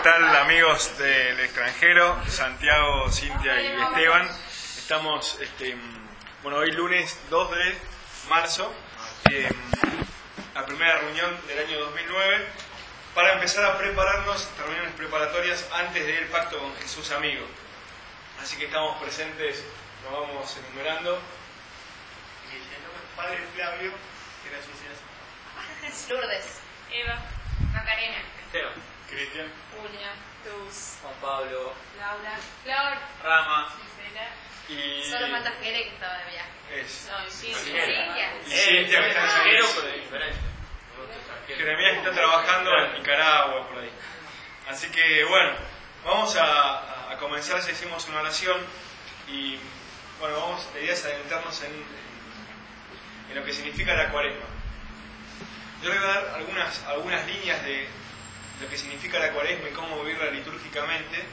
tal, amigos del extranjero? Santiago, Cintia y Esteban. Estamos, hoy lunes 2 de marzo, la primera reunión del año 2009, para empezar a prepararnos, reuniones preparatorias antes del pacto con Jesús amigo. Así que estamos presentes, nos vamos enumerando. Padre Flavio, gracias. Lourdes, Eva, Macarena, Esteban, Cristian, Julia, Luz, Juan Pablo, Laura, Flor, Rama, Gisela. y Solo falta Jere, que estaba de viaje. es. No, sí, Cintia. Y Cintia, que está en extranjero, San pero diferente. Jeremías, que está trabajando en Nicaragua, por ahí. Así que, bueno, vamos a comenzar. Ya hicimos una oración y, bueno, la idea es adentrarnos en lo que significa la Cuaresma. Yo le voy a dar algunas líneas de lo que significa la Cuaresma y cómo vivirla litúrgicamente.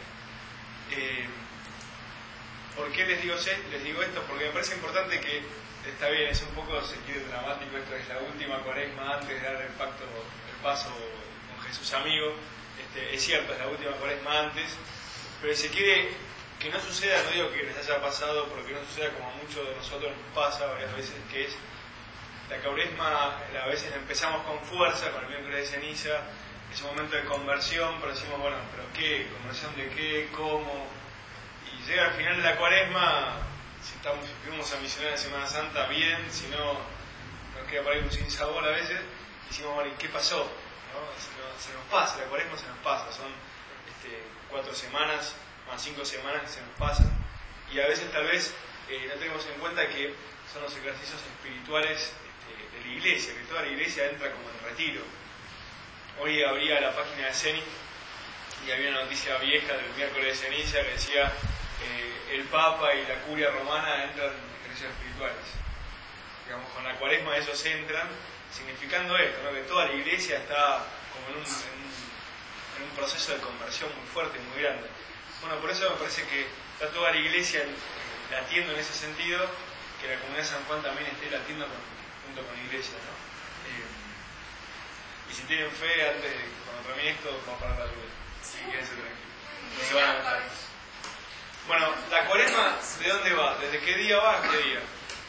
¿Por qué les digo esto? Porque me parece importante que, está bien, es un poco, se quiere, dramático, esto es la última Cuaresma antes de dar el paso con Jesús amigo. Es cierto, es la última Cuaresma antes, pero si quiere que no suceda, no digo que les haya pasado, porque no suceda como a muchos de nosotros nos pasa varias veces, que es la Cuaresma, a veces empezamos con fuerza, con el miércoles de ceniza, es un momento de conversión, pero decimos, bueno, ¿pero qué? ¿Conversión de qué? ¿Cómo? Y llega al final de la Cuaresma, si fuimos a misionar en Semana Santa, bien, si no, nos queda por ahí un sin sabor a veces, y decimos, bueno, ¿y qué pasó? ¿No? Se nos pasa, la Cuaresma se nos pasa, son 4 semanas, más 5 semanas que se nos pasan, y a veces tal vez no tenemos en cuenta que son los ejercicios espirituales de la iglesia, que toda la iglesia entra como en retiro. Hoy abría la página de CENI y había una noticia vieja del miércoles de ceniza que decía el Papa y la Curia Romana entran en ejercicios espirituales. Digamos, con la Cuaresma ellos entran, significando esto, ¿no? Que toda la iglesia está como en un proceso de conversión muy fuerte, muy grande. Bueno, por eso me parece que está toda la iglesia latiendo en ese sentido, que la comunidad de San Juan también esté latiendo junto con la iglesia, ¿no? Y si tienen fe, cuando termine esto, vamos a parar la lluvia. Sí, quédense tranquilos. No se van a enojar. Bueno, la Cuaresma, ¿de dónde va? ¿Desde qué día va a qué día?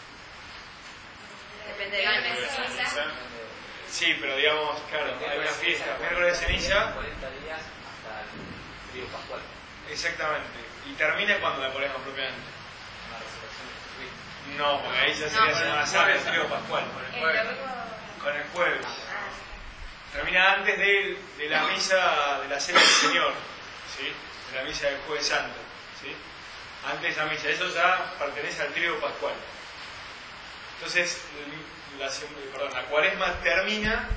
Depende de la ceniza. Sí, pero digamos, claro, hay una fiesta, miércoles de ceniza. 40 días hasta el periodo pascual. Exactamente. ¿Y termina cuando la Cuaresma propiamente? La resurrección de Jesucristo. No, porque ahí ya sería Semana Santa, el periodo pascual. Con el jueves. Termina antes de la misa de la Cena del Señor, ¿sí? De la misa del Jueves Santo, ¿sí? Antes de la misa, eso ya pertenece al tríodo pascual. Entonces, la Cuaresma termina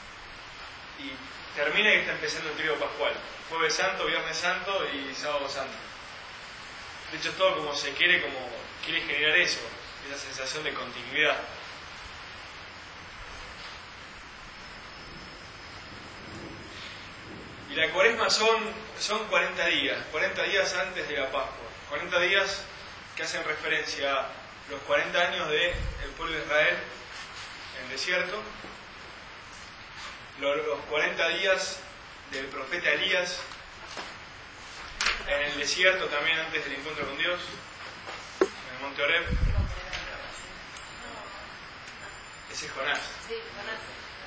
y está empezando el tríodo pascual. Jueves Santo, Viernes Santo y Sábado Santo. De hecho, todo como se quiere generar eso, esa sensación de continuidad. Y la Cuaresma son 40 días antes de la Pascua. 40 días que hacen referencia a los 40 años del pueblo de Israel en el desierto, los 40 días del profeta Elías en el desierto también antes del encuentro con Dios, en el monte Horeb. Ese es Jonás. Sí, Jonás.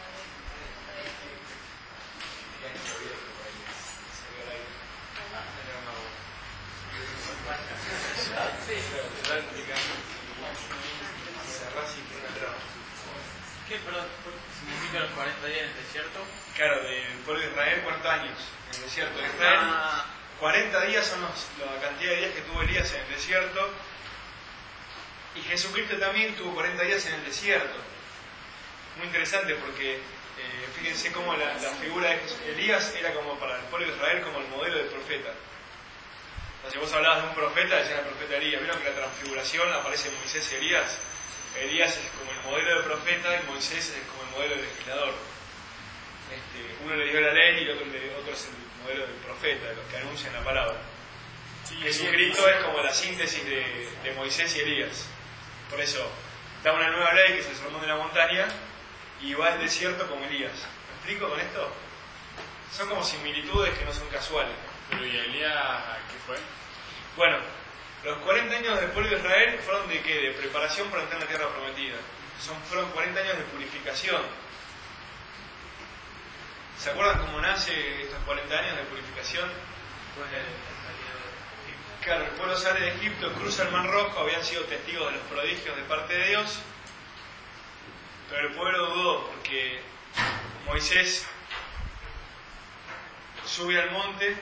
¿Qué significa los 40 días en el desierto? Claro, del pueblo de Israel, 40 años en el desierto de Israel. 40 días son la cantidad de días que tuvo Elías en el desierto. Y Jesucristo también tuvo 40 días en el desierto. Muy interesante porque fíjense cómo la figura de Elías era como para el pueblo de Israel como el modelo del profeta. Entonces, si vos hablabas de un profeta, decían el profeta Elías. ¿Vieron que la transfiguración aparece Moisés y Elías? Elías es como el modelo del profeta y Moisés es como el modelo del legislador. Uno le dio la ley y el otro es el modelo del profeta, de los que anuncian la palabra. Sí, Jesucristo es como la síntesis de Moisés y Elías. Por eso da una nueva ley, que es el Sermón de la Montaña, y va al desierto como Elías. ¿Me explico con esto? Son como similitudes que no son casuales. Pero ¿y Elías qué fue? Bueno, los 40 años del pueblo de Israel fueron de ¿qué? De preparación para entrar en la tierra prometida. Fueron 40 años de purificación. ¿Se acuerdan cómo nace estos 40 años de purificación? Claro, el pueblo sale de Egipto, cruza el Mar Rojo, habían sido testigos de los prodigios de parte de Dios, pero el pueblo dudó porque Moisés sube al monte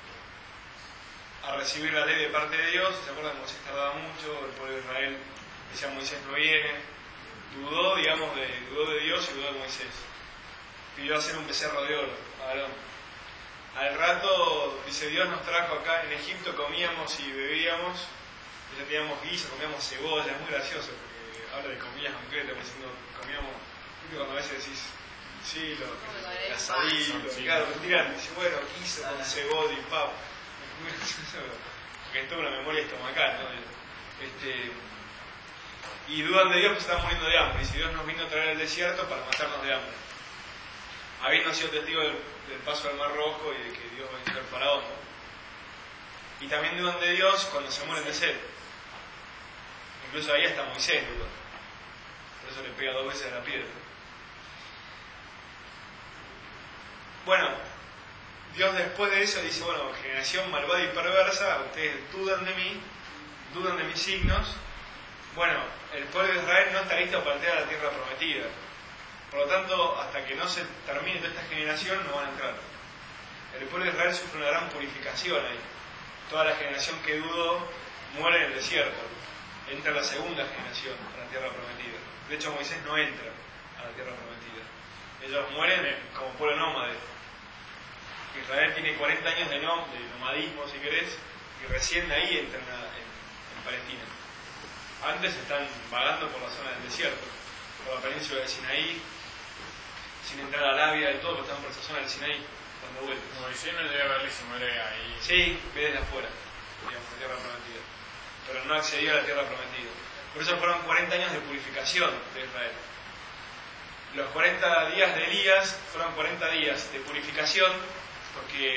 a recibir la ley de parte de Dios. ¿Se acuerdan? Moisés tardaba mucho, el pueblo de Israel decía Moisés no viene, dudó de Dios y dudó de Moisés. Pidió hacer un becerro de oro, Aarón. Al rato, dice, Dios nos trajo acá en Egipto, comíamos y bebíamos, ya teníamos guiso, comíamos cebolla, es muy gracioso, porque habla de comidas concretas, diciendo, comíamos, ¿viste cuando a veces decís, sí, el asadito, claro, tiran, dice, bueno, guiso con cebolla y pavo, es muy gracioso, porque es toda una memoria estomacal, ¿no? Y dudan de Dios porque se están muriendo de hambre, y si Dios nos vino a traer al desierto para matarnos de hambre. Habiendo sido testigo del paso del Mar Rojo y de que Dios venció al faraón, ¿no? Y también dudan de Dios cuando se mueren de sed. Incluso ahí hasta Moisés duda. Por eso le pega 2 veces a la piedra. Bueno, Dios después de eso dice, bueno, generación malvada y perversa, ustedes dudan de mí, dudan de mis signos. Bueno, el pueblo de Israel no está listo para entrar a la tierra prometida. Por lo tanto, hasta que no se termine toda esta generación, no van a entrar. El pueblo de Israel sufre una gran purificación ahí. Toda la generación que dudó muere en el desierto. Entra la segunda generación a la tierra prometida. De hecho, Moisés no entra a la tierra prometida. Ellos mueren como pueblo nómade. Israel tiene 40 años de nomadismo, si querés, y recién ahí entran en Palestina. Antes están vagando por la zona del desierto, por la península de Sinaí, sin entrar a Arabia y todo, pero están por esa zona del Sinaí, dando vueltas. Moisés no debe verle y se muere ahí. Sí, ve desde afuera, digamos, la tierra prometida. Pero no accedió a la tierra prometida. Por eso fueron 40 años de purificación de Israel. Los 40 días de Elías fueron 40 días de purificación, porque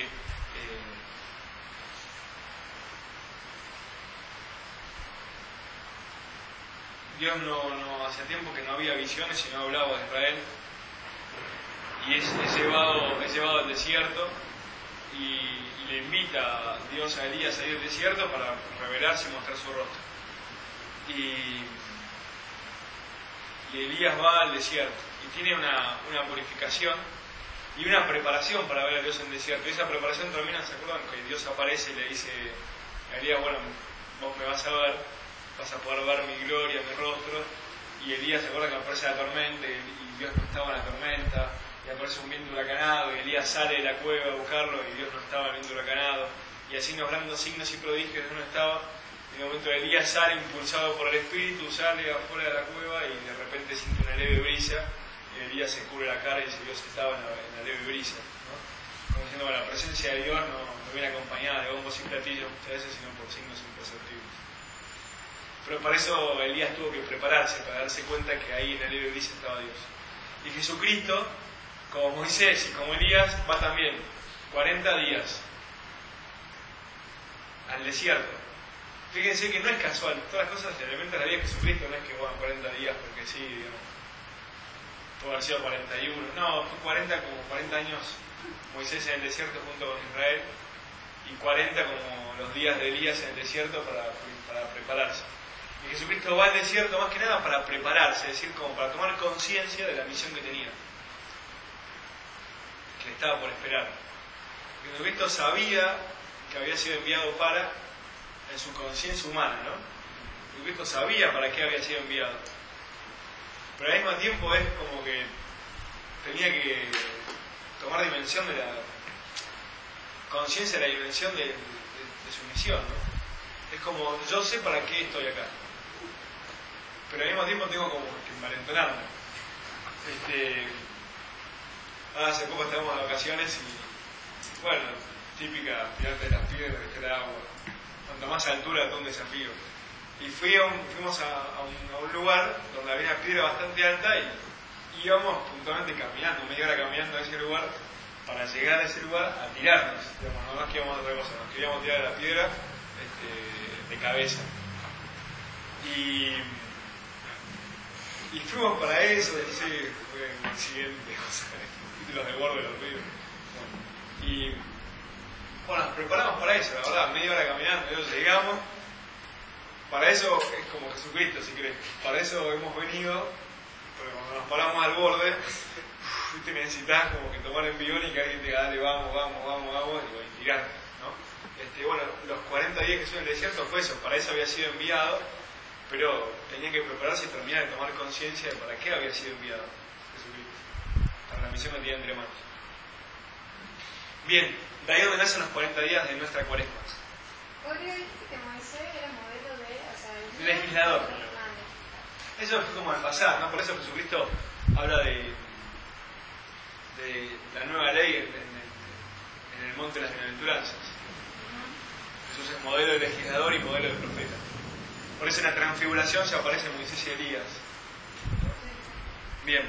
Dios no hacía tiempo que no había visiones y no hablaba de Israel, y es llevado al desierto y le invita a Dios a Elías a ir al desierto para revelarse y mostrar su rostro. Y Elías va al desierto y tiene una purificación y una preparación para ver a Dios en el desierto. Y esa preparación termina, ¿se acuerdan? Que Dios aparece y le dice a Elías, bueno, vos me vas a ver, vas a poder ver mi gloria, mi rostro. Y Elías se acuerda que aparece la tormenta y Dios no estaba en la tormenta, y aparece un viento huracanado y Elías sale de la cueva a buscarlo y Dios no estaba en el viento huracanado, y así nos dando signos y prodigios, Dios no estaba. En el momento de Elías sale impulsado por el Espíritu, sale afuera de la cueva y de repente siente una leve brisa, y Elías se cubre la cara y dice, Dios estaba en la leve brisa, ¿no? Como diciendo, bueno, la presencia de Dios no viene acompañada de bombos y platillos muchas veces, sino por signos imperceptibles. Pero para eso Elías tuvo que prepararse, para darse cuenta que ahí en la leve brisa estaba Dios. Y Jesucristo, como Moisés y como Elías, va también 40 días al desierto. Fíjense que no es casual, todas las cosas se elementan a la vida de Jesucristo, no es que van 40 días porque sí, digamos, puede haber sido 41, no, fue 40 como 40 años Moisés en el desierto junto con Israel, y 40 como los días de Elías en el desierto para prepararse. Y Jesucristo va al desierto más que nada para prepararse, es decir, como para tomar conciencia de la misión que tenía, que le estaba por esperar. Jesucristo sabía que había sido enviado en su conciencia humana, ¿no? Jesucristo sabía para qué había sido enviado. Pero al mismo tiempo es como que tenía que tomar dimensión de la conciencia de la dimensión de su misión, ¿no? Es como, yo sé para qué estoy acá, pero al mismo tiempo tengo como que envalentonarme. Hace poco estábamos de vacaciones y, bueno, típica, tirarte de las piedras, meter agua. Cuanto más altura, todo un desafío. Y fuimos a un lugar donde había una piedra bastante alta y íbamos puntualmente caminando, media hora caminando a ese lugar, para llegar a ese lugar a tirarnos. Digamos, no nos queríamos otra cosa, nos queríamos tirar a la piedra de cabeza. Y fuimos para eso, sí, fue un accidente, o sea, los de borde de los ríos. Y bueno, nos preparamos para eso, la verdad, media hora caminando, llegamos. Para eso es como Jesucristo, si querés. Para eso hemos venido, porque cuando nos paramos al borde, te necesitas como que tomar envión y que alguien te diga, dale, vamos, y tirarte, ¿no? Bueno, los 40 días que estuve en el desierto fue eso, para eso había sido enviado, pero tenía que prepararse y terminar de tomar conciencia de para qué había sido enviado Jesucristo, para la misión que tenía entre manos. Bien, de ahí donde nacen los 40 días de nuestra cuaresma. Obvio, viste que Moisés era modelo de, o sea, legislador. Eso fue como al pasar, ¿no? Por eso Jesucristo habla de la nueva ley en el monte de las bienaventuranzas. Jesús es modelo de legislador y modelo de profeta. Por eso en la transfiguración se aparecen Moisés y Elías. Bien.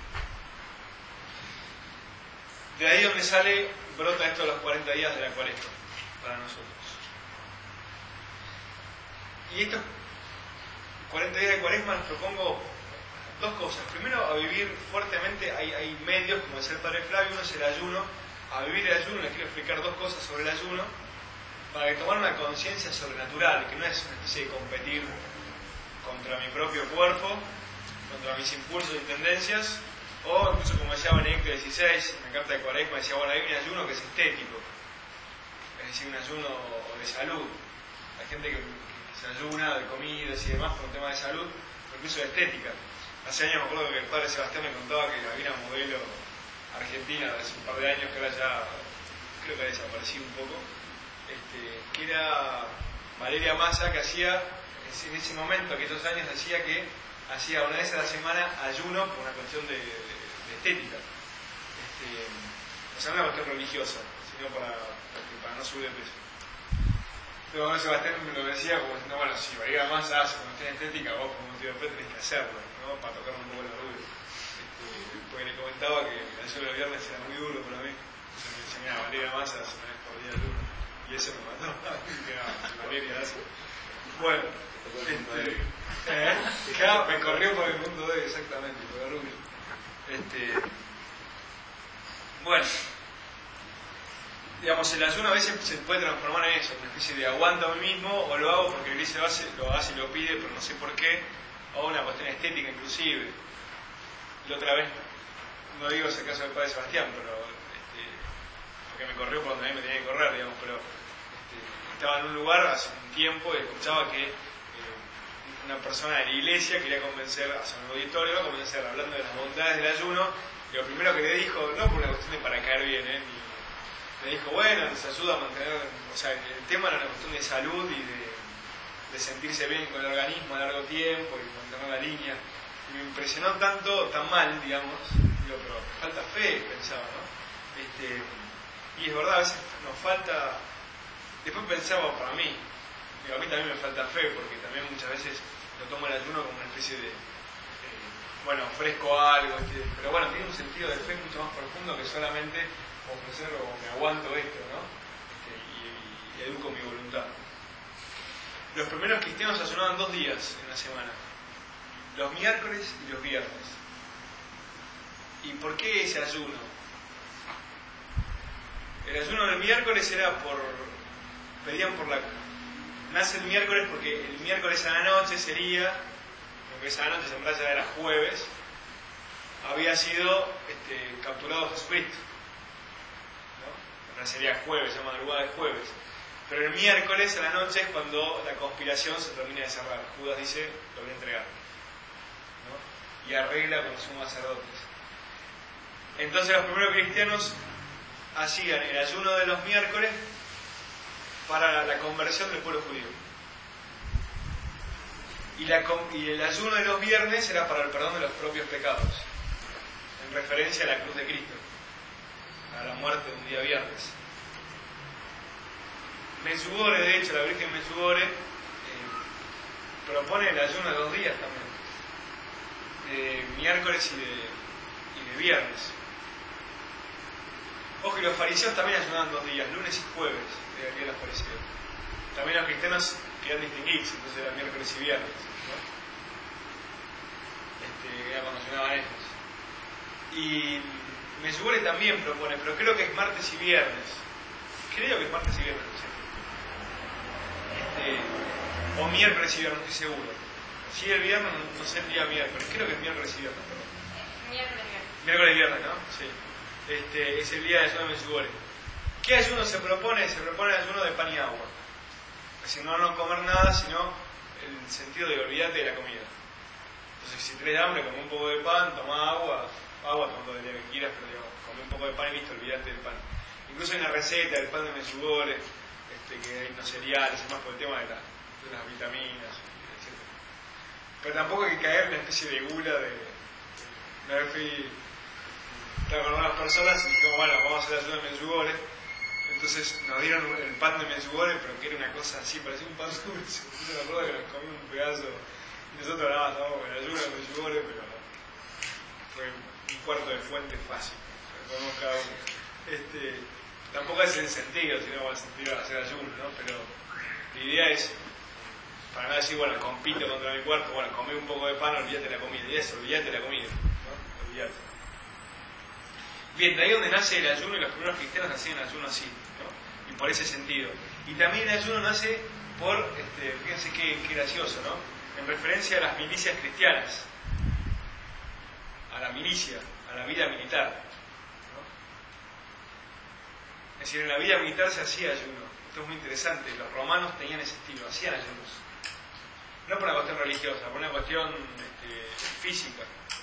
De ahí donde brota esto de los 40 días de la cuaresma para nosotros. Y estos 40 días de cuaresma les propongo dos cosas. Primero, a vivir fuertemente, hay medios, como decía el padre Flavio, uno es el ayuno. A vivir el ayuno, les quiero explicar dos cosas sobre el ayuno, para que tomar una conciencia sobrenatural, que no es una especie de competir contra mi propio cuerpo, contra mis impulsos y tendencias, o incluso como decía Benedicto XVI, en la carta de cuaresma, decía, bueno, hay un ayuno que es estético, es decir, un ayuno de salud. Hay gente que se ayuna de comidas y demás por un tema de salud, o incluso de estética. Hace años me acuerdo que el padre Sebastián me contaba que había una modelo argentina de hace un par de años que ahora ya creo que ha desaparecido un poco, que era Valeria Massa, que hacía en ese momento, aquellos años, decía que hacía una vez a la semana ayuno por una cuestión de estética, o sea, no una cuestión religiosa, sino para no subir de peso. Pero bueno, Sebastián me lo decía como diciendo, bueno, si Valeria Massa hace una cuestión estética, vos como motivo de tenés que hacerlo, ¿no? Para tocar un poco la rubia. Porque le comentaba que el ayuno del viernes era muy duro para mí. Entonces me decía, mira, Valeria Massa hace una vez por día ayuno. Y eso me mató. Que no, Valeria hace. Bueno, claro, me corrió por el mundo de exactamente, por la rubia. Bueno, digamos, el ayuno a veces se puede transformar en eso, una especie de aguanto a mí mismo, o lo hago porque la iglesia lo hace y lo pide, pero no sé por qué, o una cuestión estética inclusive. La otra vez, no digo ese caso del padre Sebastián, pero porque me corrió por donde a mí me tenía que correr, digamos, pero estaba en un lugar hace un tiempo y escuchaba que una persona de la iglesia quería convencer, hacia un auditorio, hablando de las bondades del ayuno, y lo primero que le dijo, no por una cuestión de para caer bien, me dijo, bueno, les ayuda a mantener, o sea, el tema era una cuestión de salud y de sentirse bien con el organismo a largo tiempo y mantener la línea. Y me impresionó tanto, tan mal, digamos, digo, pero falta fe, pensaba, ¿no? Y es verdad, a veces nos falta. Después pensaba para mí, digo, a mí también me falta fe, porque también muchas veces lo tomo el ayuno como una especie de, bueno, ofrezco algo, pero bueno, tiene un sentido de fe mucho más profundo que solamente ofrecer o me aguanto esto, ¿no? Y educo mi voluntad. Los primeros cristianos ayunaban 2 días en la semana, los miércoles y los viernes. ¿Y por qué ese ayuno? El ayuno del miércoles era pedían por nace el miércoles porque el miércoles a la noche sería, porque esa noche en verdad ya era jueves, había sido capturado Jesucristo, ¿no? Ahora sería jueves, la madrugada de jueves. Pero el miércoles a la noche es cuando la conspiración se termina de cerrar. Judas dice, lo voy a entregar, ¿no? Y arregla con los sumos sacerdotes. Entonces los primeros cristianos hacían el ayuno de los miércoles para la conversión del pueblo judío. Y el ayuno de los viernes era para el perdón de los propios pecados, en referencia a la cruz de Cristo, a la muerte de un día viernes. Medjugorje, de hecho, la Virgen Medjugorje propone el ayuno de 2 días también, de miércoles y de viernes. Ojo, y los fariseos también ayunaban 2 días, lunes y jueves, de los fariseos. También los cristianos querían distinguirse, entonces era miércoles y viernes, ¿no? Era cuando ayunaban ellos. Y Medjugorje también propone, pero creo que es martes y viernes. Creo que es martes y viernes, ¿sí? O miércoles y viernes, no estoy seguro. Si el viernes, no sé el día miércoles, creo que es miércoles y viernes. Miércoles y viernes, ¿no? Sí. Es el día de ayuno de Medjugorje. ¿Qué ayuno se propone? Se propone el ayuno de pan y agua. Es decir, no comer nada, sino el sentido de olvidarte de la comida. Entonces, si tenés hambre, come un poco de pan, toma agua, toma todo el día que quieras, pero digamos, come un poco de pan y listo, olvidate del pan. Incluso hay una receta del pan de Medjugorje, que hay unos cereales, y más por el tema de las vitaminas, etc. Pero tampoco hay que caer en una especie de gula Una vez estaba con unas personas y dijimos, bueno, vamos a hacer ayuno de Medjugorje. Entonces nos dieron el pan de Medjugorje, pero que era una cosa así, parecía un pan dulce. Entonces me acuerdo que nos comimos un pedazo y nosotros nada más estábamos con el ayuno de Medjugorje, pero fue un cuarto de fuente fácil. Comemos cada uno. Tampoco es el sentido, sino el sentido de hacer ayuno, ¿no? Pero la idea es, para no decir, bueno, compito contra mi cuerpo, bueno, comé un poco de pan, olvídate la comida. Y eso, olvídate la comida, ¿no? Olvídate. Bien, de ahí donde nace el ayuno, y los primeros cristianos hacían el ayuno así, ¿no? Y por ese sentido. Y también el ayuno nace por, fíjense qué gracioso, ¿no? En referencia a las milicias cristianas, a la milicia, a la vida militar, ¿no? Es decir, en la vida militar se hacía ayuno. Esto es muy interesante. Los romanos tenían ese estilo, hacían ayunos. No por una cuestión religiosa, por una cuestión física.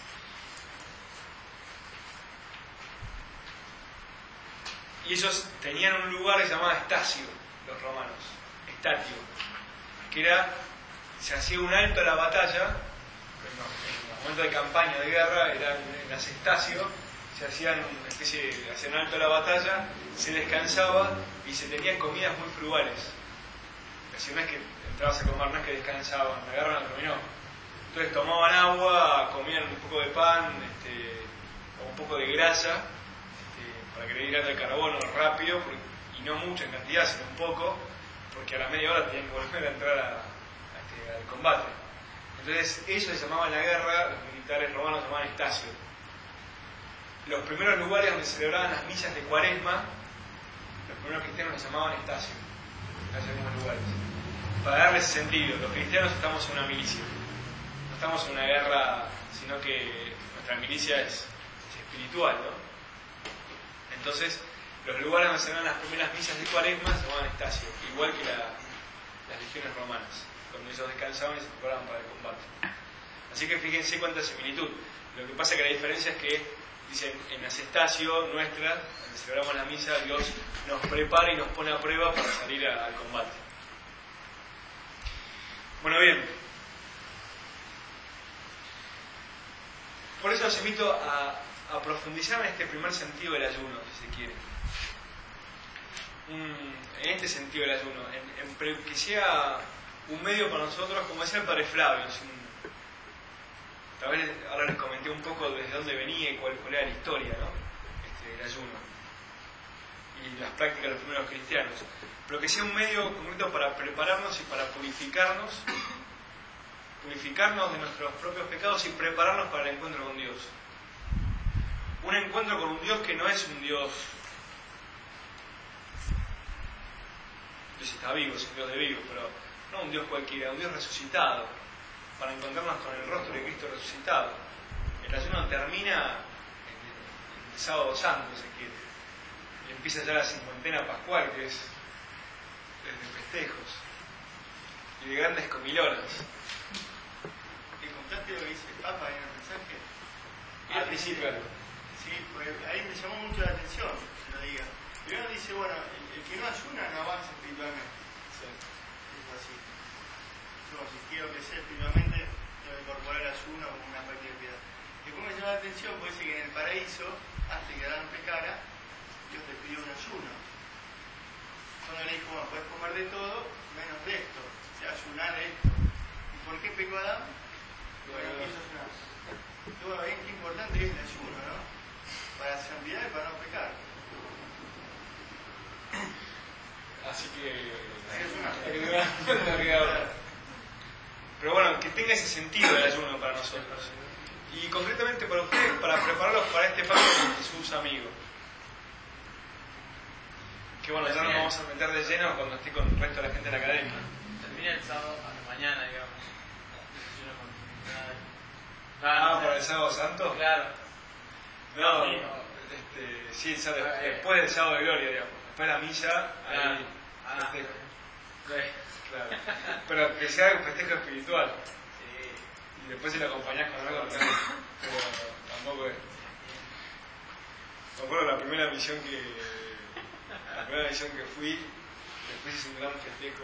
Y ellos tenían un lugar que se llamaba Estacio, los romanos, Estatio, que era, se hacía un alto a la batalla, en el momento de campaña de guerra, era en las Estacio, se hacían una especie de hacían alto a la batalla, se descansaba y se tenían comidas muy frugales. Es decir, no es que entrabas a comer, no es que descansaban, la guerra no terminó. Entonces tomaban agua, comían un poco de pan, o un poco de grasa, para que le dieran el carbono rápido, y no mucho en cantidad, sino un poco, porque a la media hora tenían que volver a entrar al combate. Entonces, eso se llamaba en la guerra, los militares romanos llamaban Estacio. Los primeros lugares donde se celebraban las misas de Cuaresma, los primeros cristianos les llamaban Estacio, en algunos lugares. Para darles sentido, los cristianos estamos en una milicia, no estamos en una guerra, sino que nuestra milicia es espiritual, ¿no? Entonces, los lugares donde se dan las primeras misas de Cuaresma se llamaban Estacio, igual que las legiones romanas, donde ellos descansaban y se preparaban para el combate. Así que fíjense cuánta similitud. Lo que pasa es que la diferencia es que, dicen, en las Estacio nuestras, donde celebramos la misa, Dios nos prepara y nos pone a prueba para salir al combate. Bueno, bien. Por eso los invito a profundizar en este primer sentido del ayuno, si se quiere. En este sentido del ayuno, que sea un medio para nosotros, como decía el padre Flavio, tal vez ahora les comenté un poco desde dónde venía y cuál era la historia, ¿no? El ayuno y las prácticas de los primeros cristianos, pero que sea un medio concreto para prepararnos y para purificarnos de nuestros propios pecados y prepararnos para el encuentro con Dios. Un encuentro con un Dios que no es un Dios está vivo, es un Dios de vivos, pero no un Dios cualquiera, un Dios resucitado, para encontrarnos con el rostro de Cristo resucitado. El ayuno termina en el sábado santo, si quiere, y empieza ya la cincuentena pascual, que es de festejos y de grandes comilonas. ¿Te contaste lo que dice el Papa en el mensaje? Al principio. Sí, pues ahí me llamó mucho la atención que lo diga. Primero dice, bueno, el que no ayuna no avanza espiritualmente. Sí. Es así. Yo, si quiero crecer espiritualmente, tengo que incorporar el ayuno como una práctica de piedad. Después me llamó la atención porque dice que en el paraíso, antes de que Adán pecara, Dios te pidió un ayuno. Cuando le dijo, bueno, puedes comer de todo, menos de esto. O sea, ayunar esto. ¿Y por qué pecó Adán? Bueno, quiso ayunar. Bueno, qué importante es el ayuno, ¿no? Para la santidad y para no pecar. Así que no queda otra. Pero bueno, que tenga ese sentido el ayuno para nosotros. Y concretamente para ustedes, para prepararlos para este pacto con Jesús amigo. Que bueno, ya nos vamos a meter de lleno cuando esté con el resto de la gente de la academia. Termina el sábado a la mañana, digamos. ¿Para el sábado santo? Claro. No, sí, después del sábado de gloria, digamos. Después de la misa, ahí festejo. Claro. Pero que sea un festejo espiritual. Sí. Y después si lo acompañás con algo, pero tampoco es. Me acuerdo la primera misión que fui, después hice un gran festejo.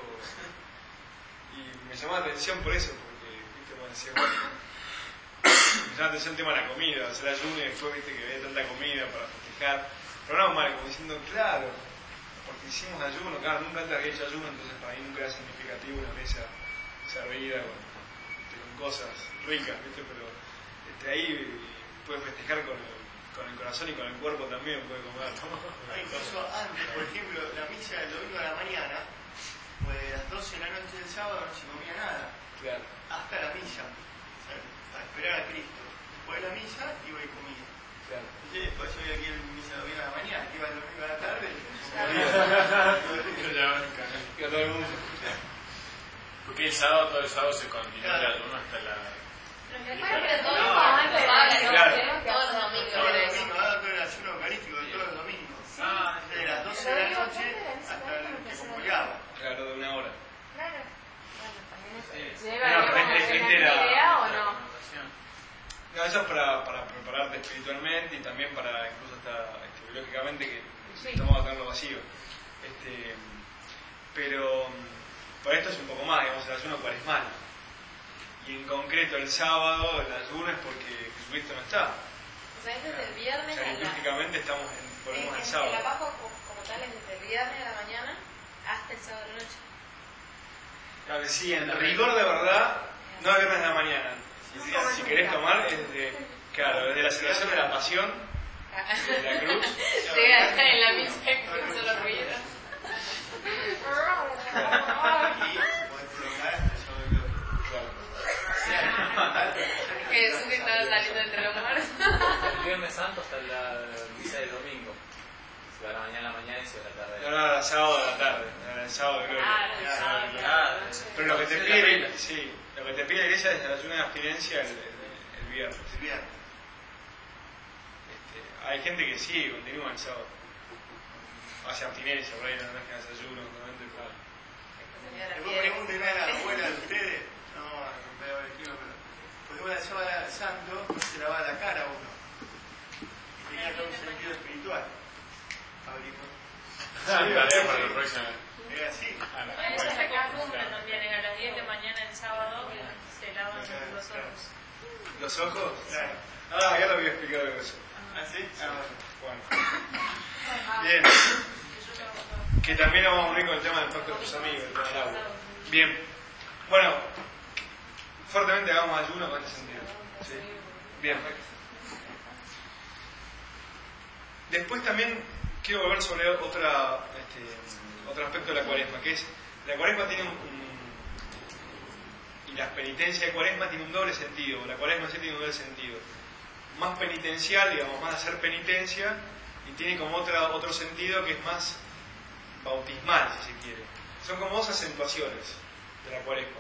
Y me llamó la atención por eso, porque, viste, como decía, me llamó la atención el tema de la comida, hacer ayuno y después, viste, que había tanta comida para festejar. Pero no mal, como diciendo, claro, porque hicimos ayuno, claro, nunca antes había hecho ayuno, entonces para mí nunca era significativo una mesa servida con cosas ricas, viste, pero ahí puedes festejar con el corazón y con el cuerpo también, puede comer. Incluso antes, por ejemplo, la misa del domingo a la mañana, pues de las 12 de la noche del sábado no se comía nada, Claro. hasta la misa, para esperar a Cristo. Después de la misa iba y comía. Claro. Entonces después hoy aquí en misa del domingo a la mañana, que iba el domingo a la tarde, Y a todo el mundo. Porque el sábado, todo el sábado se continúa el ayuno hasta la... Claro. Todos los domingos. todos los domingos, ahora todo el ayuno eucarístico de todos los domingos. De las 12 de la noche hasta el que comulgaba. Claro, de una hora. Claro. No, pero este era- idea o no? No, eso es para prepararte espiritualmente y también para incluso hasta biológicamente que estamos a tenerlo vacío. Pero para esto es un poco más, digamos, el ayuno cuaresmal. Y en concreto el sábado el ayuno es porque Jesucristo no está. O sea, es desde el O viernes sea, a la... litúrgicamente volvemos al La sábado. Pascua como tal es desde el viernes a la mañana hasta el sábado de la noche. Claro que sí, en rigor de verdad, no es viernes de la mañana. Si querés tomar, es desde la celebración de la pasión, de la cruz. Llega en la misa con solo ruido. Y podés prolongar hasta el sábado de gloria. Que Jesús estaba saliendo entre los muertos. El Viernes Santo hasta la misa del domingo. Se va a la mañana y se va a la tarde. No, el sábado de la tarde, el sábado de gloria. Pero lo que te pide, lo que te pide la iglesia es el ayuno de abstinencia el viernes. El viernes. Hay gente que sí, continúa el sábado. Hace abstinencia, por ahí no es que hace ayuno, normalmente, claro. Después pregúntenle a la abuela de ustedes, no a romper el clima, pero porque uno el sábado santo se lavaba la cara uno. Y tenía todo un sentido espiritual. Abrimos. Tarea para la próxima. Era así. Eso se confunde también, a las 10 de mañana el sábado se lavan los ojos. ¿Los ojos? Claro. Ah, ya lo había explicado eso. ¿Ah, sí? Bueno. Bien. Que también nos vamos a unir con el tema del pacto de tus amigos, el tema del agua. Bien. Bueno, fuertemente hagamos ayuno con este sentido. ¿Sí? Bien. Después también quiero volver sobre otro aspecto de la cuaresma, que es, la cuaresma tiene y la penitencia de cuaresma tiene un doble sentido, la cuaresma sí tiene un doble sentido. Más penitencial, digamos, más hacer penitencia, y tiene como otro sentido que es más bautismal, si se quiere. Son como dos acentuaciones de la cuaresma.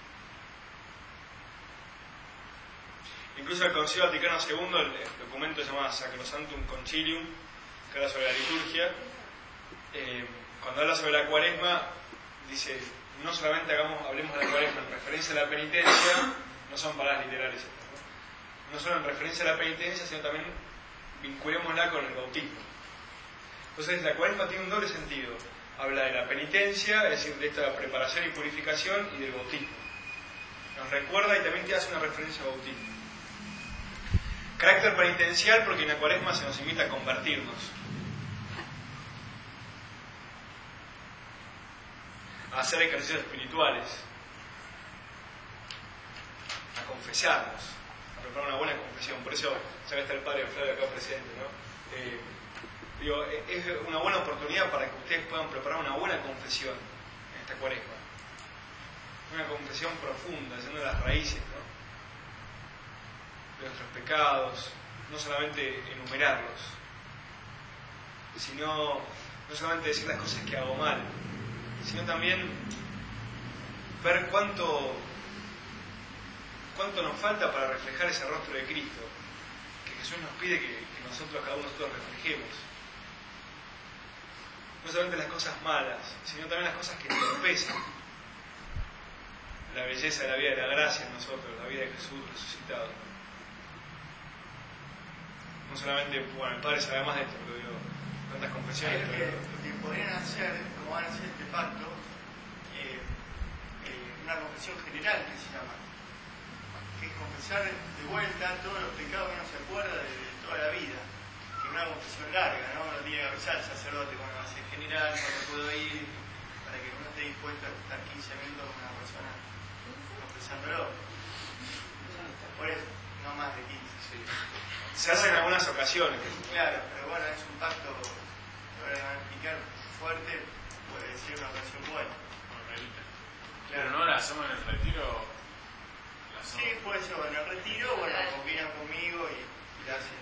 Incluso el Concilio Vaticano II, el documento se llama Sacrosanctum Concilium, que habla sobre la liturgia, cuando habla sobre la cuaresma, dice, no solamente hablemos de la cuaresma en referencia a la penitencia, no son palabras literales estas, no solo en referencia a la penitencia, sino también vinculémosla con el bautismo. Entonces la cuaresma tiene un doble sentido. Habla de la penitencia, es decir, de esta preparación y purificación, y del bautismo. Nos recuerda y también te hace una referencia al bautismo. Carácter penitencial porque en la cuaresma se nos invita a convertirnos, a hacer ejercicios espirituales, a confesarnos, a preparar una buena confesión. Por eso, ya que está el padre Flavio acá presente, ¿no? Digo, es una buena oportunidad para que ustedes puedan preparar una buena confesión en esta Cuaresma. Una confesión profunda, yendo a las raíces, ¿no?, de nuestros pecados, no solamente enumerarlos, sino no solamente decir las cosas que hago mal, sino también ver cuánto nos falta para reflejar ese rostro de Cristo, que Jesús nos pide que nosotros, cada uno de nosotros, reflejemos. No solamente las cosas malas, sino también las cosas que nos pesan. La belleza de la vida de la gracia en nosotros, la vida de Jesús resucitado. No solamente, bueno, el Padre sabe más de esto, pero digo, tantas confesiones. Lo que podrían hacer, como van a hacer este pacto, una confesión general que se llama, que es confesar de vuelta todos los pecados que uno se acuerda de toda la vida, que es una confesión larga, ¿no? Uno tiene que avisar al sacerdote cuando va a ser general, cuando puedo ir, para que uno esté dispuesto a estar 15 minutos con una persona confesándolo. Por eso, no más de 15. Sí. Se hace en algunas ocasiones. Claro, pero bueno, es un pacto, ahora van a explicar, fuerte, puede ser una ocasión buena. Pero no la hacemos en el retiro. Sí, puede ser en el retiro, bueno, combinan conmigo y la hacen.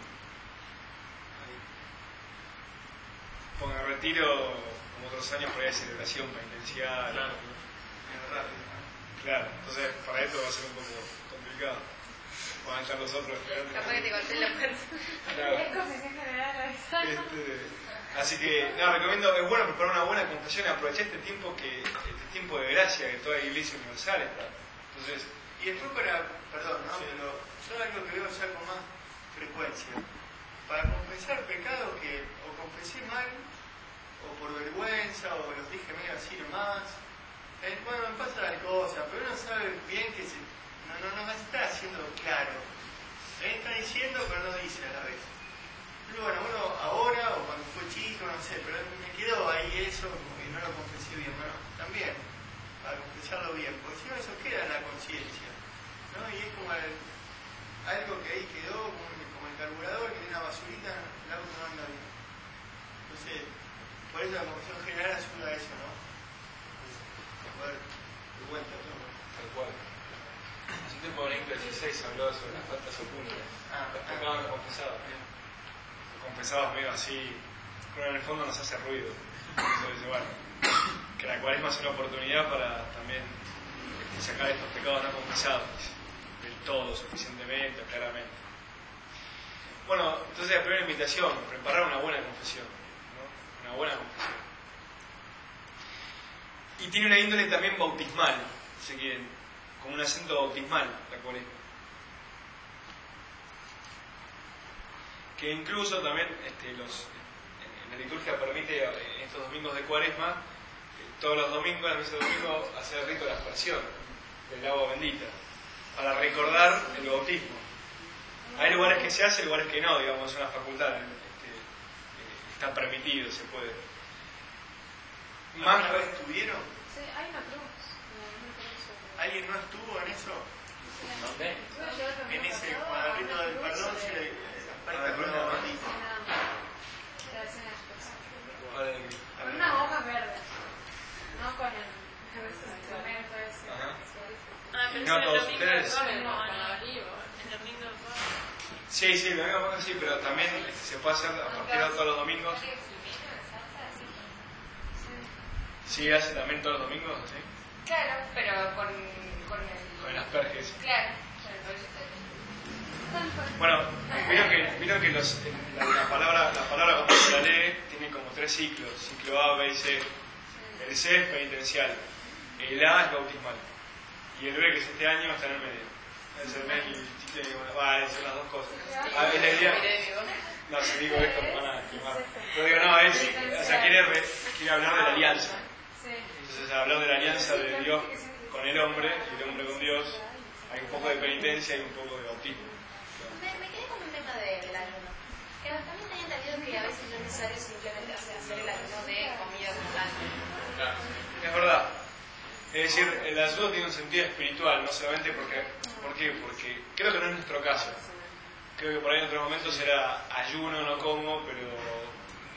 Con el retiro, como otros años, por ahí hay celebración penitencial. Claro. Es rápido, ¿no? Claro, entonces para esto va a ser un poco complicado. Van a estar los otros esperando. Capaz que te conté la puerta. Claro. Es confesión general, Así que, recomiendo, es bueno preparar una buena confesión y aprovechar este tiempo de gracia que toda la Iglesia Universal está. Entonces, Y después perdón, ¿no? Sí. Pero yo algo que veo ya con más frecuencia. Para confesar pecados que o confesé mal, o por vergüenza, o los dije medio así nomás. Bueno, me pasa la cosa, pero uno sabe bien que no me está haciendo claro. Está diciendo, pero no dice a la vez. Pero bueno, uno ahora, o cuando fue chico, no sé, pero me quedó ahí eso, como que no lo confesé bien. Bueno, también, para confesarlo bien, porque si no eso queda en la conciencia, ¿no? Y es como algo que ahí quedó, como el carburador que tiene una basurita, el auto no anda bien. Entonces, por eso la confesión general ayuda a eso, ¿no? A poder de vuelta todo. tal cual. Hace un tiempo en Inglés 16 habló sobre las faltas ocultas. Los pecados no confesados. Confesados medio así, pero en el fondo nos hace ruido. Entonces, bueno, que la Cuaresma es una oportunidad para también sacar estos pecados no confesados del todo, suficientemente o claramente. Bueno, entonces la primera invitación, preparar una buena confesión, ¿no? Una buena confesión. Y tiene una índole también bautismal, si quieren, con un acento bautismal, la Cuaresma. Que incluso también la liturgia permite en estos domingos de Cuaresma, todos los domingos, la misa de domingo, hacer el rito de la aspersión del agua bendita, para recordar el bautismo. Hay lugares que se hace, lugares que no, digamos, es una facultad, está permitido, se puede. ¿Alguna vez estuvieron? Sí, hay una cruz. ¿Alguien no estuvo en eso? ¿Dónde? En ese cuadrito del perdón se le aparta con una bandita. Con una hoja verde, no con el instrumento ese. Ah, Y pero no es el todos domingo de ustedes. Pascua, el domingo de Pascua. Sí, el domingo de Pascua sí, pero también se puede hacer a partir de todos los domingos. Sí, hace también todos los domingos, ¿sí? Claro, pero con el... Con el asperges. Claro. Bueno, vieron que la palabra cuando se la lee tiene como 3 ciclos, ciclo A, B y C. El C es penitencial, el A es bautismal y el B, que es este año, está en el medio. Es el medio, son las dos cosas. Es la idea. No, si digo esto me van a quemar. Pero digo, no, quiere hablar de la alianza. Entonces, al hablar de la alianza de Dios con el hombre y el hombre con Dios, hay un poco de penitencia y un poco de bautismo. Me quedé con un tema del ayuno. Que también tenía entendido que a veces no es necesario simplemente hacer el ayuno de comida como tal. Claro, es verdad. Es decir, el ayuno tiene un sentido espiritual, no solamente porque... ¿Por qué? Porque creo que no es nuestro caso. Creo que por ahí en otros momentos era ayuno, no como, pero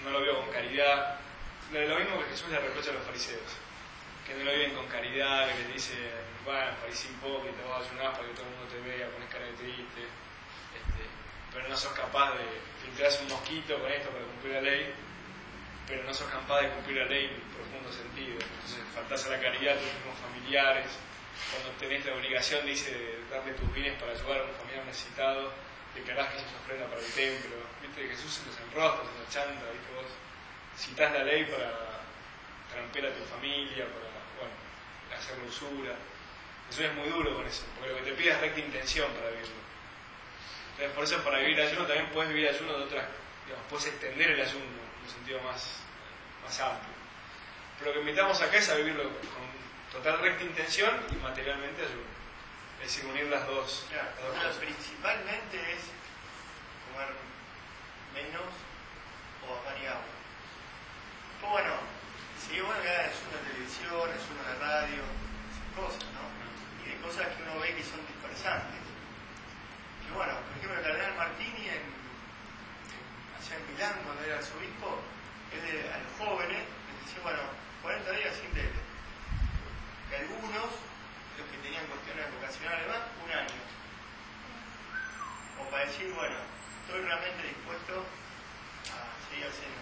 no lo veo con caridad. Lo mismo que Jesús le reprocha a los fariseos, que no lo viven con caridad, que les dice, bueno, fariseo hipócrita, vos ayunás para que todo el mundo te vea, pones cara de triste, pero no sos capaz de filtrarse un mosquito con esto para cumplir la ley, pero no sos capaz de cumplir la ley en profundo sentido. Entonces faltás a la caridad a tus mismos familiares, cuando tenés la obligación, dice, de darle tus bienes para ayudar a un familiar necesitado, declarás que eso es ofrenda para el templo. Viste que Jesús se los enrosca, se los chanta, viste vos citás la ley para trampear a tu familia, para, bueno, hacer usura. Eso es muy duro con eso, porque lo que te pide es recta intención para vivirlo. Entonces, por eso para vivir ayuno también puedes vivir ayuno de otras, digamos, puedes extender el ayuno en un sentido más amplio. Pero lo que invitamos acá es a vivirlo con total recta intención y materialmente ayuno. Es decir, unir las dos. Claro, las dos cosas. principalmente es comer menos o pan y agua. Pues bueno, si bueno que es una televisión, es una radio, esas cosas, ¿no? Y de cosas que uno ve que son dispersantes. Que bueno, por ejemplo, el cardenal Martini allá en Milán, cuando era arzobispo, él a los jóvenes les decía, bueno, 40 días sin tele. Que algunos, los que tenían cuestiones vocacionales más, un año. O para decir, bueno, estoy realmente dispuesto a seguir haciendo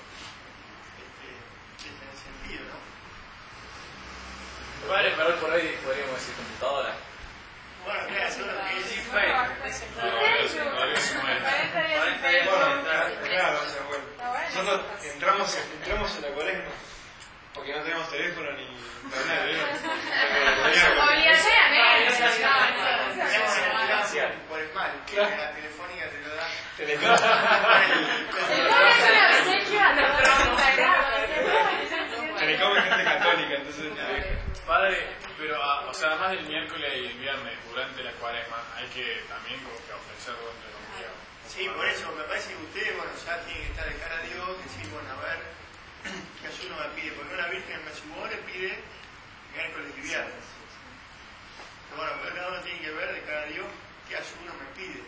en ese sentido, ¿no? Padre, pero por ahí podríamos decir computadora. Bueno, claro, seguro que es Claro, o sea, bueno. Nosotros entramos en la cuaresma porque no tenemos teléfono ni internet, por el mal, que la telefónica te lo da. Telecom es gente católica, entonces te deja. Padre, pero o sea, además del miércoles y el viernes, durante la cuaresma, hay que también como que ofrecer durante los días. Sí, por eso me parece que ustedes, bueno, ya tienen que estar de cara a Dios, decir, bueno, a ver, ¿qué ayuno me pide? Porque una virgen en Mesubó le pide miércoles y viernes. Pero bueno, pero cada uno tiene que ver de cara a Dios qué ayuno me pide.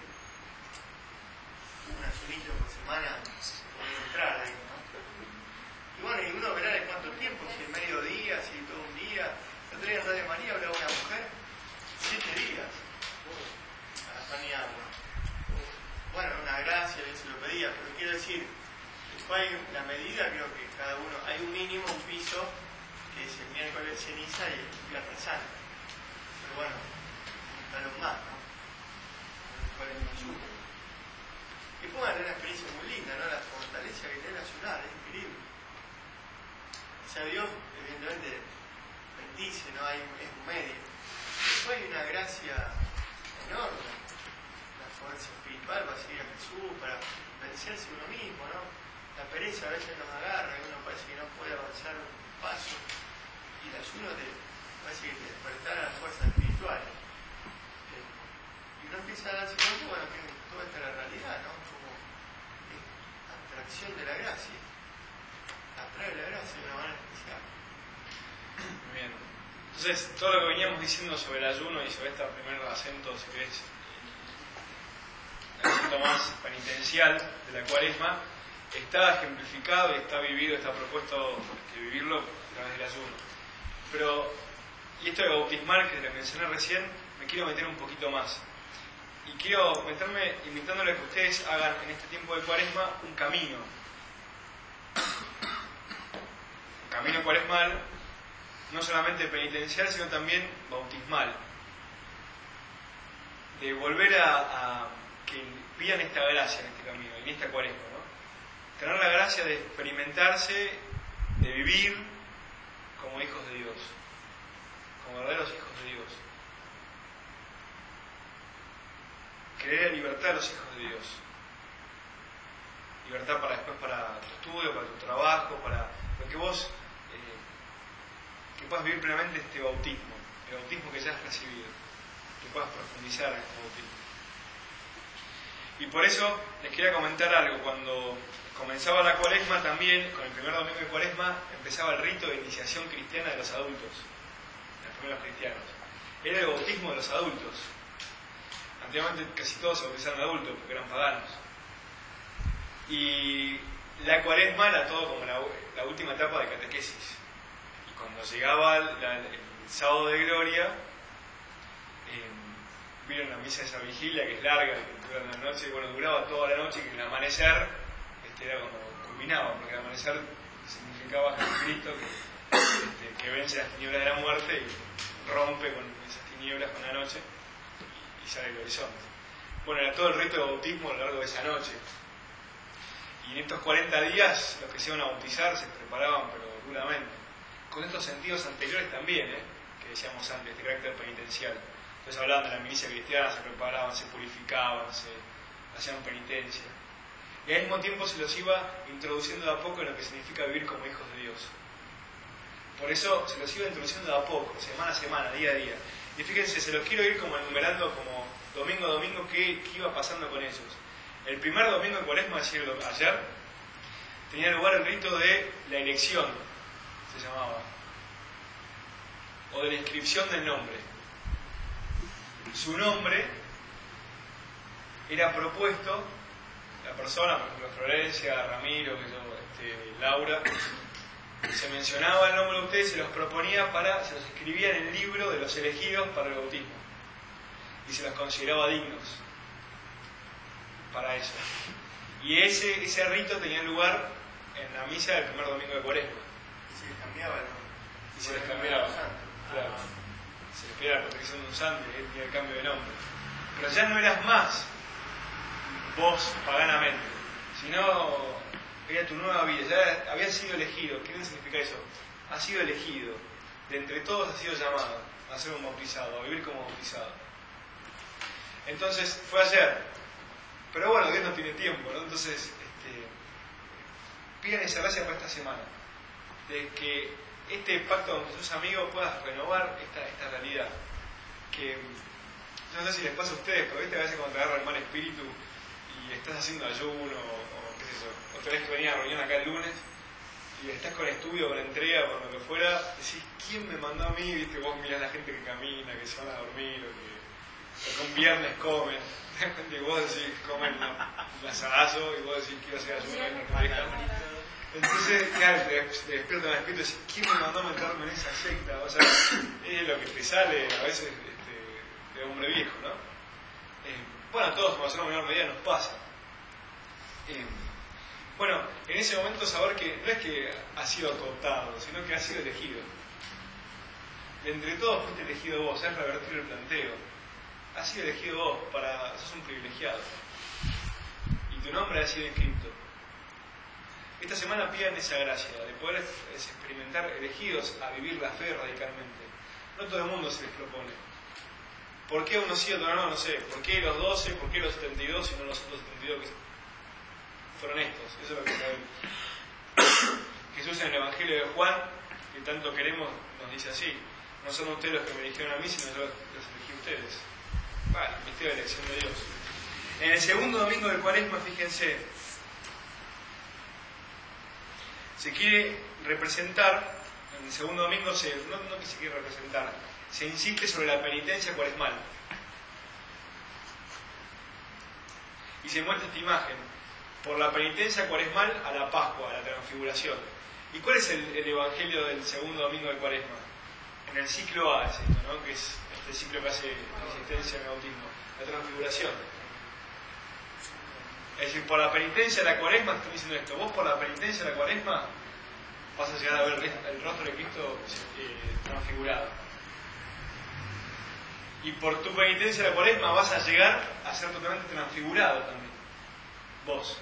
Un ayunito por semana puede entrar ahí, ¿no? Y bueno, y uno verá de cuánto tiempo, si es mediodía, si es todo un día. El otro día en Radio María hablaba una mujer, 7 días, a la pan y agua. Bueno, una gracia, bien se lo pedía, pero quiero decir, después hay la medida, creo que cada uno, hay un mínimo, un piso, que es el miércoles ceniza y el viernes santo. Pero bueno, buscarlo más, ¿no? ¿Cuál es mi ayuno? Y puedan tener una experiencia muy linda, ¿no? La fortaleza que tiene ayunar, es increíble. O sea, Dios, evidentemente, bendice, ¿no? Es un medio. Después hay una gracia enorme, una fuerza espiritual para seguir a Jesús, para vencerse uno mismo, ¿no? La pereza a veces nos agarra y uno parece que no puede avanzar un paso. Y el ayuno parece que te despertará las fuerzas espirituales. Y uno empieza a darse cuenta, bueno, que toda esta es la realidad, ¿no? Como atracción de la gracia. Atrae la gracia de una manera especial. Muy bien. Entonces, todo lo que veníamos diciendo sobre el ayuno y sobre este primer acento, si querés, el acento más penitencial de la cuaresma, está ejemplificado y está vivido, está propuesto que vivirlo a través del ayuno. Pero, y esto de bautismar que les mencioné recién, me quiero meter un poquito más. Y quiero meterme invitándole a que ustedes hagan en este tiempo de cuaresma un camino. Un camino cuaresmal, no solamente penitencial, sino también bautismal. De volver a que pidan esta gracia en este camino, en esta cuaresma, ¿no? Tener la gracia de experimentarse, de vivir como hijos de Dios, como verdaderos hijos de Dios. Querer libertad a los hijos de Dios. Libertad para después para tu estudio, para tu trabajo, para lo que vos que puedas vivir plenamente este bautismo, el bautismo que ya has recibido, que puedas profundizar en este bautismo. Y por eso les quería comentar algo. Cuando comenzaba la cuaresma también, con el primer domingo de cuaresma, empezaba el rito de iniciación cristiana de los adultos, de los primeros cristianos. Era el bautismo de los adultos. Antiguamente casi todos se bautizaron adultos porque eran paganos. Y la cuaresma era todo como la última etapa de catequesis. Y cuando llegaba el sábado de gloria, vieron la misa de esa vigilia que es larga, que dura la noche, bueno, duraba toda la noche, que el amanecer era cuando culminaba, porque el amanecer significaba Jesucristo que vence las tinieblas de la muerte y rompe con esas tinieblas con la noche y sale el horizonte. Bueno, era todo el rito de bautismo a lo largo de esa noche. Y en estos 40 días los que se iban a bautizar se preparaban pero duramente. Con estos sentidos anteriores también, que decíamos antes, de carácter penitencial. Entonces hablaban de la milicia cristiana, se preparaban, se purificaban, se hacían penitencia. Y al mismo tiempo se los iba introduciendo de a poco en lo que significa vivir como hijos de Dios. Por eso se los iba introduciendo de a poco, semana a semana, día a día. Y fíjense, se los quiero ir como enumerando como domingo a domingo qué iba pasando con ellos. El primer domingo de Cuaresma, ayer, tenía lugar el rito de la elección, se llamaba, o de la inscripción del nombre. Su nombre era propuesto, la persona, por ejemplo Florencia, Ramiro, Laura, se mencionaba el nombre de ustedes, se los proponía se los escribía en el libro de los elegidos para el bautismo y se los consideraba dignos para eso. Y ese rito tenía lugar en la misa del primer domingo de Cuaresma. Y se les cambiaba el nombre. Y se les cambiaba, claro. Se les pedía la protección de un santo y el cambio de nombre. Pero ya no eras más vos paganamente, sino era tu nueva vida, ya habías sido elegido. ¿Qué significa eso? Has sido elegido, de entre todos has sido llamado a ser un bautizado, a vivir como bautizado. Entonces fue ayer, pero bueno, Dios no tiene tiempo, ¿no? Entonces pidan esa gracia para esta semana, de que este pacto con Jesús amigo pueda renovar esta realidad, que yo no sé si les pasa a ustedes, pero a veces cuando te agarra el mal espíritu y estás haciendo ayuno o qué sé yo, o tenés que venir a la reunión acá el lunes y estás con estudio, con entrega, con lo que fuera, decís, ¿quién me mandó a mí? ¿Viste? Vos mirás a la gente que camina, que se van a dormir o que un viernes comen, y vos decís, comen un asadazo y vos decís, quiero hacer ayuno y no te dejan. Entonces, claro, te despierta el espíritu y decís, ¿quién me mandó a meterme en esa secta? O sea, es lo que te sale a veces de hombre viejo, ¿no? Bueno, a todos, como en menor medida, nos pasa. Bueno, en ese momento saber que no es que has sido cooptado, sino que has sido elegido. De entre todos fuiste elegido vos, es revertir el planteo. Has sido elegido vos, sos un privilegiado. Y tu nombre ha sido inscrito. Esta semana pidan esa gracia de poder experimentar elegidos a vivir la fe radicalmente. No todo el mundo se les propone. ¿Por qué uno sí y otro no? No sé. ¿Por qué los 12? ¿Por qué los 72 y no los otros 72 que fueron estos? Eso es lo que sabemos. Jesús en el Evangelio de Juan, que tanto queremos, nos dice así: no son ustedes los que me eligieron a mí, sino yo los elegí a ustedes. Vale, misterio de la elección de Dios. En el segundo domingo de Cuaresma, fíjense, se quiere representar, en el segundo domingo no que se quiere representar, se insiste sobre la penitencia cuaresmal. Y se muestra esta imagen, por la penitencia cuaresmal a la Pascua, a la transfiguración. ¿Y cuál es el evangelio del segundo domingo de Cuaresma? En el ciclo A es esto, ¿no? Que es este ciclo que hace insistencia en el bautismo, la transfiguración. Es decir, por la penitencia de la Cuaresma, estoy diciendo esto, vos por la penitencia de la Cuaresma vas a llegar a ver el rostro de Cristo transfigurado. Y por tu penitencia de la Cuaresma vas a llegar a ser totalmente transfigurado también. Vos.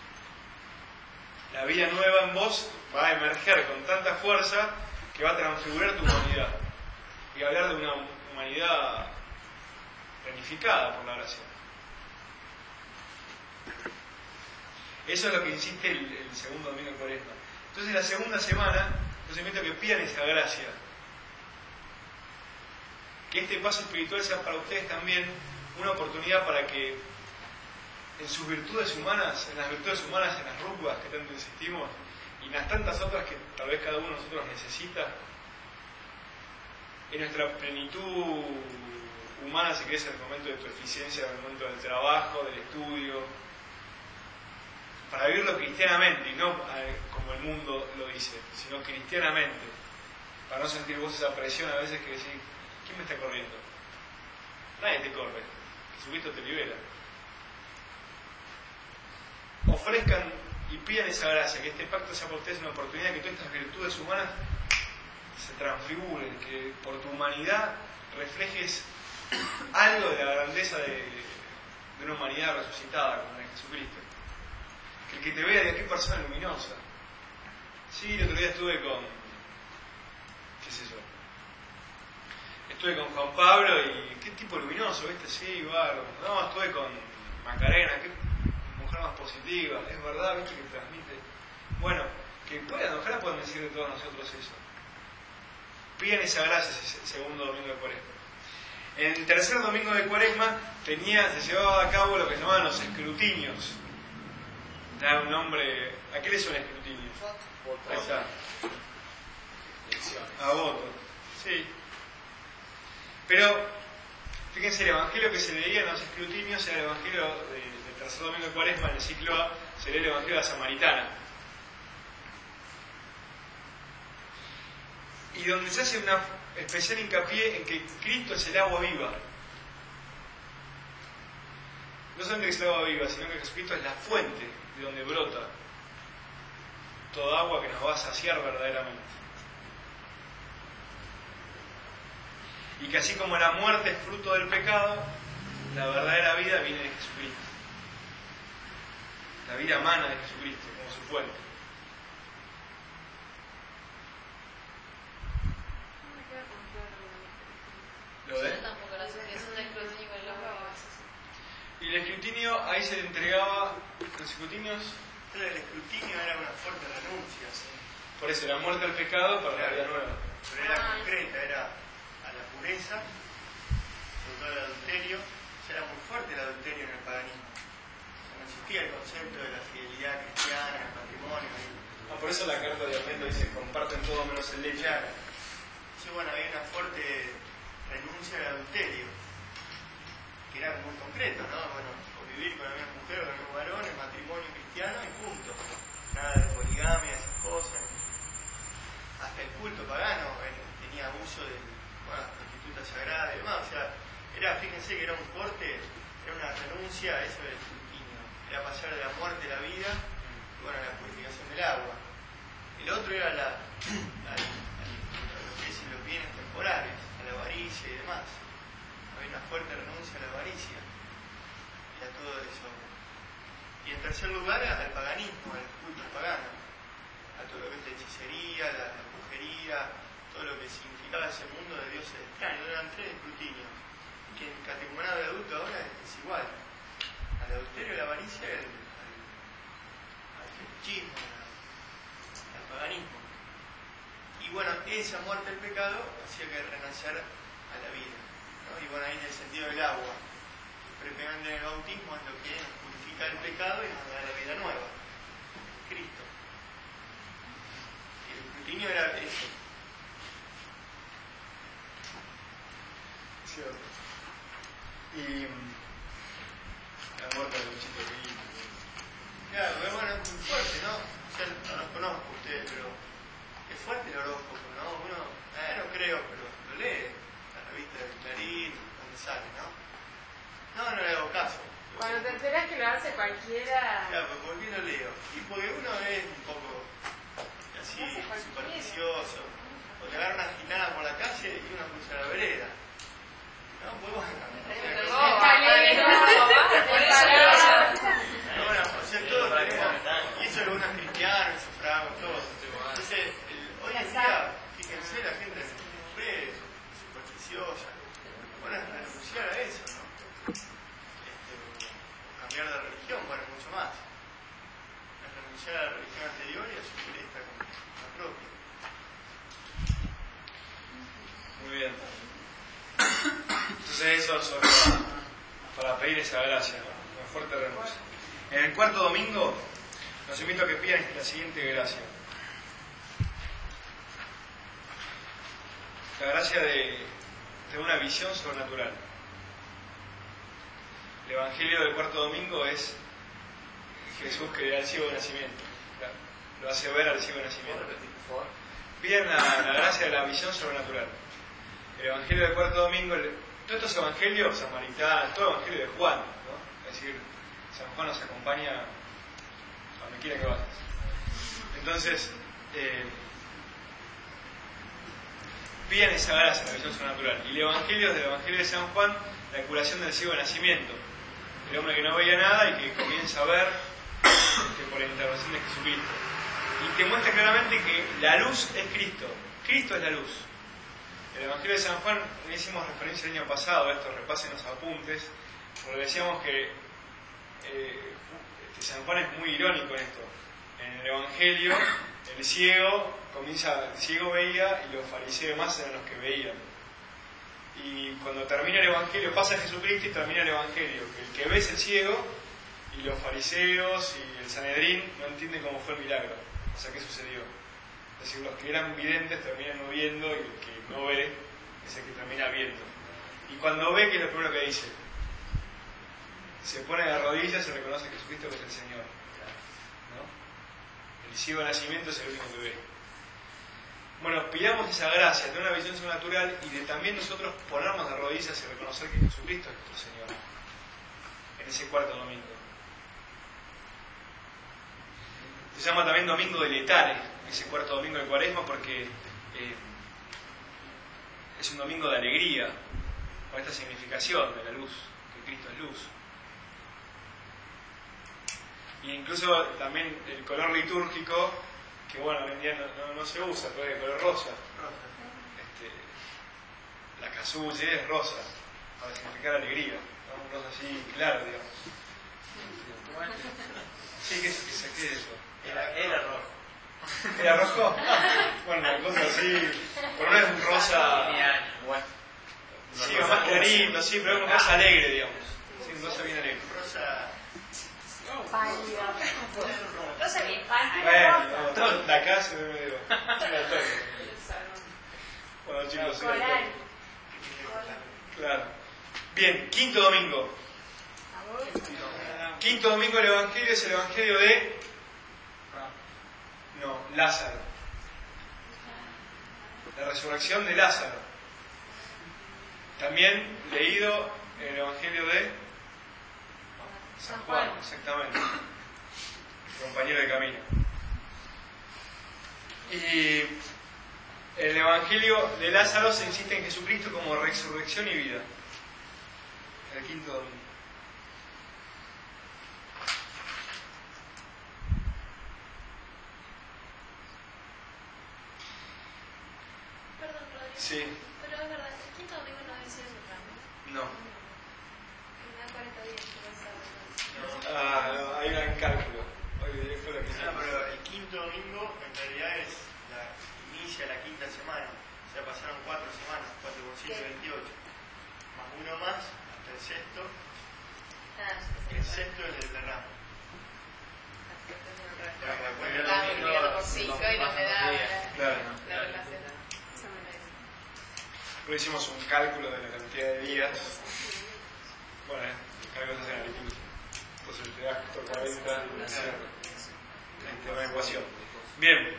La vida nueva en vos va a emerger con tanta fuerza que va a transfigurar tu humanidad. Y hablar de una humanidad planificada por la gracia. Eso es lo que insiste el segundo domingo de Cuaresma. Entonces, la segunda semana, los invito a que pidan esa gracia. Que este paso espiritual sea para ustedes también una oportunidad para que en sus virtudes humanas, en las rútulas que tanto insistimos, y en las tantas otras que tal vez cada uno de nosotros necesita, en nuestra plenitud humana, si querés, en el momento de tu eficiencia, en el momento del trabajo, del estudio, para vivirlo cristianamente, y no como el mundo lo dice, sino cristianamente, para no sentir vos esa presión a veces que decís, ¿quién me está corriendo? Nadie te corre, Jesucristo te libera. Ofrezcan y pidan esa gracia, que este pacto sea por ustedes una oportunidad, que todas estas virtudes humanas se transfiguren, que por tu humanidad reflejes algo de la grandeza de una humanidad resucitada como la de Jesucristo. Que el que te vea de qué persona luminosa. Sí, el otro día estuve con, qué sé yo, estuve con Juan Pablo y qué tipo luminoso, ¿viste? Sí, bárbaro. No, estuve con Macarena, qué mujer más positiva, es verdad, ¿viste? Que transmite. Bueno, que puedan, ojalá puedan decir de todos nosotros eso. Pidan esa gracia ese segundo domingo de Cuaresma. En el tercer domingo de Cuaresma se llevaba a cabo lo que se llamaban los escrutinios. Da un nombre. ¿A qué le son escrutinios? Ahí está. A voto. Sí. Pero, fíjense, el evangelio que se leía en los escrutinios era el evangelio del tercer domingo de Cuaresma, en el ciclo A, se lee el evangelio de la Samaritana. Y donde se hace una especial hincapié en que Cristo es el agua viva. No solamente que es el agua viva, sino que Jesucristo es la fuente de donde brota toda agua que nos va a saciar verdaderamente. Y que así como la muerte es fruto del pecado, la verdadera vida viene de Jesucristo. La vida emana de Jesucristo como su fuente. ¿Lo ves? Tampoco lo sé, es un escrutinio con los huevos. Y el escrutinio, ahí se le entregaba los escrutinios. Pero el escrutinio era una fuerte renuncia, ¿sí? Por eso, la muerte al pecado para la vida nueva. Pero era concreta, era a la pureza, sobre todo el adulterio. O sea, era muy fuerte el adulterio en el paganismo. O sea, no existía el concepto de la fidelidad cristiana, el matrimonio. Por eso la carta de Armento dice, comparten todo menos el leche. Claro. Sí, bueno, había una fuerte renuncia al adulterio, que era muy concreto, ¿no? Bueno, o vivir con la misma mujer o con el mismo varón, el matrimonio cristiano y punto. Nada de poligamia, esas cosas. Hasta el culto pagano tenía uso de las prostitutas sagradas y demás. O sea, fíjense que era un corte, era una renuncia a eso del escrutinio. Era pasar de la muerte a la vida y bueno, a la purificación del agua. El otro era lo que dicen los bienes temporales, a la avaricia y demás. Había una fuerte renuncia a la avaricia y a todo eso. Y en tercer lugar al paganismo, al culto pagano, a todo lo que es la hechicería, la brujería, todo lo que significaba ese mundo de dioses extraños. Eran tres escrutinios, que en categoría de adulto ahora es igual. Al adulterio, a la avaricia y al fetichismo, al paganismo. Y bueno, esa muerte del pecado hacía que renacer a la vida, ¿no? Y bueno, ahí en el sentido del agua, previamente en el bautismo es lo que purifica el pecado y nos da la vida nueva, Cristo. Y el escrutinio era eso. Cierto. Y la muerte del chico de Claro, pero bueno, es muy fuerte, ¿no? Yo no los conozco a ustedes, pero es fuerte el horóscopo, ¿no? Uno, no creo, pero lo lee, la revista del Clarín, donde sale, ¿no? No le hago caso. Cuando te enteras que lo hace cualquiera. Claro, pues ¿por qué lo leo? Y porque uno es un poco así, supersticioso, o te agarra una gitana por la calle y uno cruza la vereda. No, pues bueno. Bueno, o sea, todos tenemos, y eso algunos cristianos, sufragos, todos. Entonces, hoy en día, fíjense, la gente es supersticiosa. Bueno, es renunciar a eso, ¿no? Cambiar de religión, bueno, mucho más. Es renunciar a la religión anterior y asumir esta como la propia. Muy bien. Entonces eso es para pedir esa gracia, ¿no? Una fuerte renuncia. En el cuarto domingo los invito a que pidan la siguiente gracia. La gracia de una visión sobrenatural. El Evangelio del cuarto domingo es Jesús que le da al ciego de nacimiento. Claro, lo hace ver al ciego de nacimiento. ¿Puedo repetir, por favor? Piden la gracia de la visión sobrenatural. El Evangelio del cuarto domingo, todos estos evangelios samaritanos, todo el Evangelio de Juan, ¿no? Es decir, San Juan nos acompaña a donde quiera que vayas. Entonces, piden esa gracia, la visión sobrenatural. Y el Evangelio del Evangelio de San Juan, la curación del ciego de nacimiento. El hombre que no veía nada y que comienza a ver por la intervención de Jesucristo. Y que muestra claramente que la luz es Cristo. Cristo es la luz. El Evangelio de San Juan, le hicimos referencia el año pasado, esto repasen los apuntes, porque decíamos que San Juan es muy irónico en esto. En el Evangelio, el ciego veía y los fariseos más eran los que veían. Y cuando termina el Evangelio, pasa Jesucristo y termina el Evangelio. El que ve es el ciego y los fariseos y el Sanedrín no entienden cómo fue el milagro. O sea, ¿qué sucedió? Es decir, los que eran videntes terminan no viendo y el que no ve es el que termina viendo. Y cuando ve, ¿qué es lo primero que dice? Se pone de rodillas y reconoce a Jesucristo que es el Señor. ¿No? El ciego de nacimiento es el único que ve. Bueno, pidamos esa gracia de una visión sobrenatural y de también nosotros ponernos de rodillas y reconocer que Jesucristo es nuestro Señor. En ese cuarto domingo. Se llama también Domingo de Letare, ese cuarto domingo de Cuaresma, porque es un domingo de alegría, con esta significación de la luz, que Cristo es luz. E incluso también el color litúrgico, que bueno, hoy en día no se usa, pero es el color rosa. La casulla es rosa, para significar alegría, ¿no? Un rosa así claro, digamos. Sí, ¿qué es eso? Era rojo. ¿Era rojo? Bueno, una cosa así, por no es un rosa... Bueno. Sí, más clarito, sí, pero es un rosa alegre, digamos. Sí, un rosa bien alegre. Rosa. Rosa bien pálido. Bueno, todo de acá se ve medio... Bueno, chicos, sí. Claro. Bien, quinto domingo. Quinto domingo del Evangelio es el Evangelio de... Lázaro. La resurrección de Lázaro. También leído en el Evangelio de San Juan, exactamente. Compañero de camino. Y en el Evangelio de Lázaro se insiste en Jesucristo como resurrección y vida. El quinto domingo. Sí. Pero es verdad, el quinto domingo no debe ser el ramo. No. Me da 40 días que no sabe. No, hay un cálculo. Hoy fue lo que No, pero el quinto domingo en realidad inicia la quinta semana. O sea, pasaron 4 semanas, 4 por 7, 28. Más uno más, hasta el sexto. El sexto es el de Ramos. Claro. Luego hicimos un cálculo de la cantidad de días. Bueno, el cálculo se hace en la liturgia. Entonces te das justo 40 en una ecuación. Bien.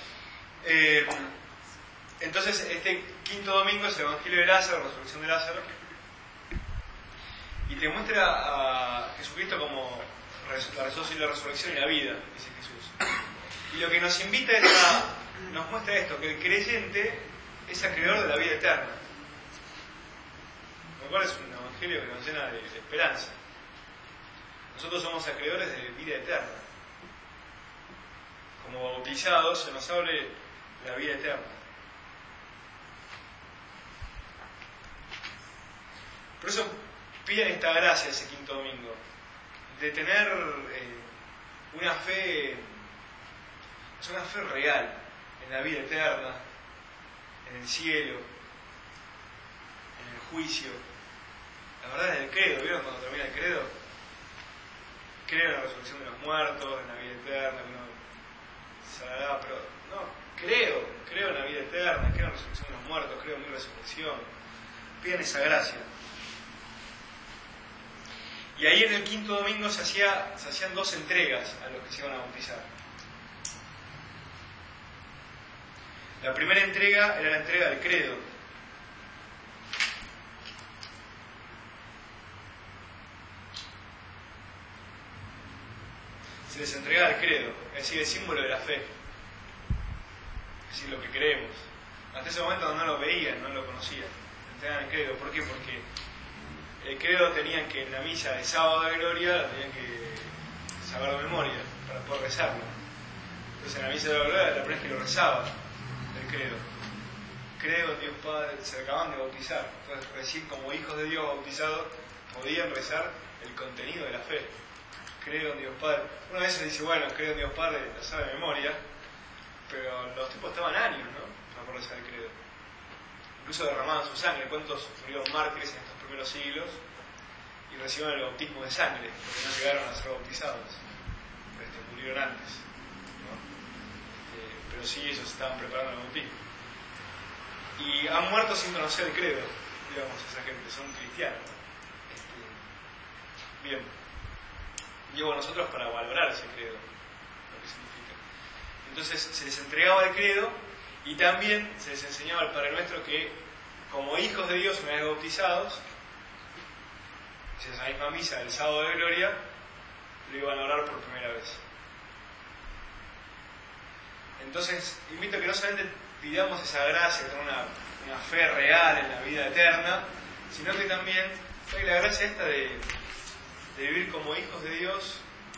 Entonces, este quinto domingo es el Evangelio de Lázaro, la resurrección de Lázaro. Y te muestra a Jesucristo como la resurrección y la vida, dice Jesús. Y lo que nos invita es nos muestra esto, que el creyente es acreedor de la vida eterna. Lo cual es un evangelio que nos llena de esperanza. Nosotros somos acreedores de vida eterna. Como bautizados se nos abre la vida eterna. Por eso piden esta gracia ese quinto domingo, de tener una fe real en la vida eterna, en el cielo, en el juicio. La verdad es el credo, ¿vieron cuando termina el credo? Creo en la resurrección de los muertos, en la vida eterna, que no se hará, pero no, creo en la vida eterna, creo en la resurrección de los muertos, creo en mi resurrección. Piden esa gracia. Y ahí en el quinto domingo se hacían 2 entregas a los que se iban a bautizar. La primera entrega era la entrega del credo. Se les entregaba el credo, es decir, el símbolo de la fe. Es decir, lo que creemos. Hasta ese momento no lo veían, no lo conocían. Entregaban el credo. ¿Por qué? Porque el credo tenían que, en la misa de sábado de gloria, la tenían que saber de memoria para poder rezarlo. Entonces en la misa de la gloria, la primera vez que lo rezaban, el credo. Creo en Dios Padre, se acaban de bautizar. Entonces, recién como hijos de Dios bautizados, podían rezar el contenido de la fe. Creo en Dios Padre. Una vez se dice, bueno, creo en Dios Padre, lo sabe de memoria, pero los tipos estaban años, ¿no? Para poder rezar el credo. Incluso derramaban su sangre. ¿Cuántos murieron mártires en estos primeros siglos y recibieron el bautismo de sangre porque no llegaron a ser bautizados? Murieron antes, ¿no? Pero sí, ellos estaban preparando el bautismo. Y han muerto sin conocer el credo, digamos, esa gente, son cristianos. Bien. Llego a nosotros para valorar ese credo, lo que significa. Entonces se les entregaba el credo y también se les enseñaba al Padre Nuestro que, como hijos de Dios, una vez bautizados, en esa misma misa del sábado de gloria, lo iban a orar por primera vez. Entonces, invito a que no solamente pidamos esa gracia, tener una fe real en la vida eterna, sino que también hay la gracia esta de vivir como hijos de Dios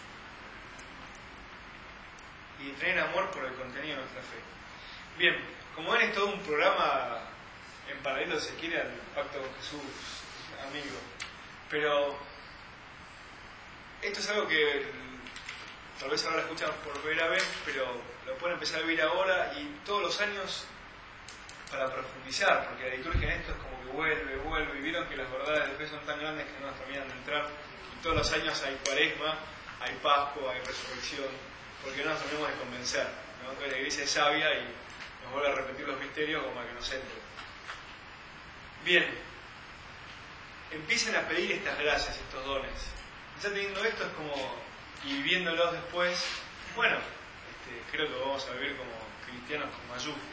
y de tener amor por el contenido de nuestra fe. Bien, como ven, es todo un programa en paralelo, si quiere, al Pacto con Jesús, amigo. Pero esto es algo que tal vez ahora lo escuchamos por primera vez, pero lo pueden empezar a vivir ahora y todos los años para profundizar, porque la liturgia en esto es como que vuelve, y vieron que las verdades de fe son tan grandes que no nos terminan de entrar, y todos los años hay Cuaresma, hay Pascua, hay Resurrección, porque no nos terminamos de convencer, ¿no? Entonces la Iglesia es sabia y nos vuelve a repetir los misterios como a que nos entre. Bien, empiecen a pedir estas gracias, estos dones. Ya teniendo esto es como, y viviéndolos después, bueno, creo que vamos a vivir como cristianos con mayúsculas.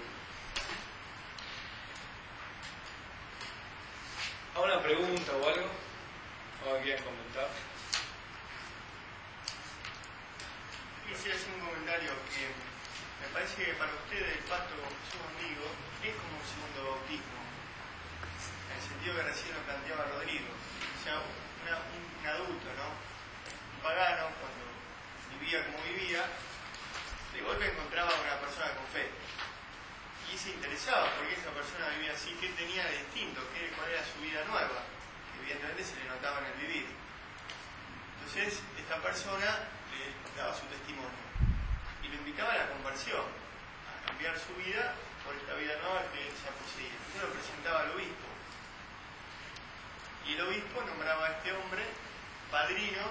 ¿Alguna pregunta o algo? ¿O que quieran comentar? Quisiera hacer un comentario que me parece que para ustedes el pacto con Jesús amigo es como un segundo bautismo, en el sentido que recién lo planteaba Rodrigo. O sea, un adulto, ¿no? Un pagano, cuando vivía como vivía, de golpe encontraba a una persona con fe. Y se interesaba porque esa persona vivía así, qué tenía de distinto, cuál era su vida nueva, que evidentemente se le notaba en el vivir. Entonces, esta persona le daba su testimonio y lo invitaba a la conversión, a cambiar su vida por esta vida nueva que él ya poseía. Entonces lo presentaba al obispo. Y el obispo nombraba a este hombre padrino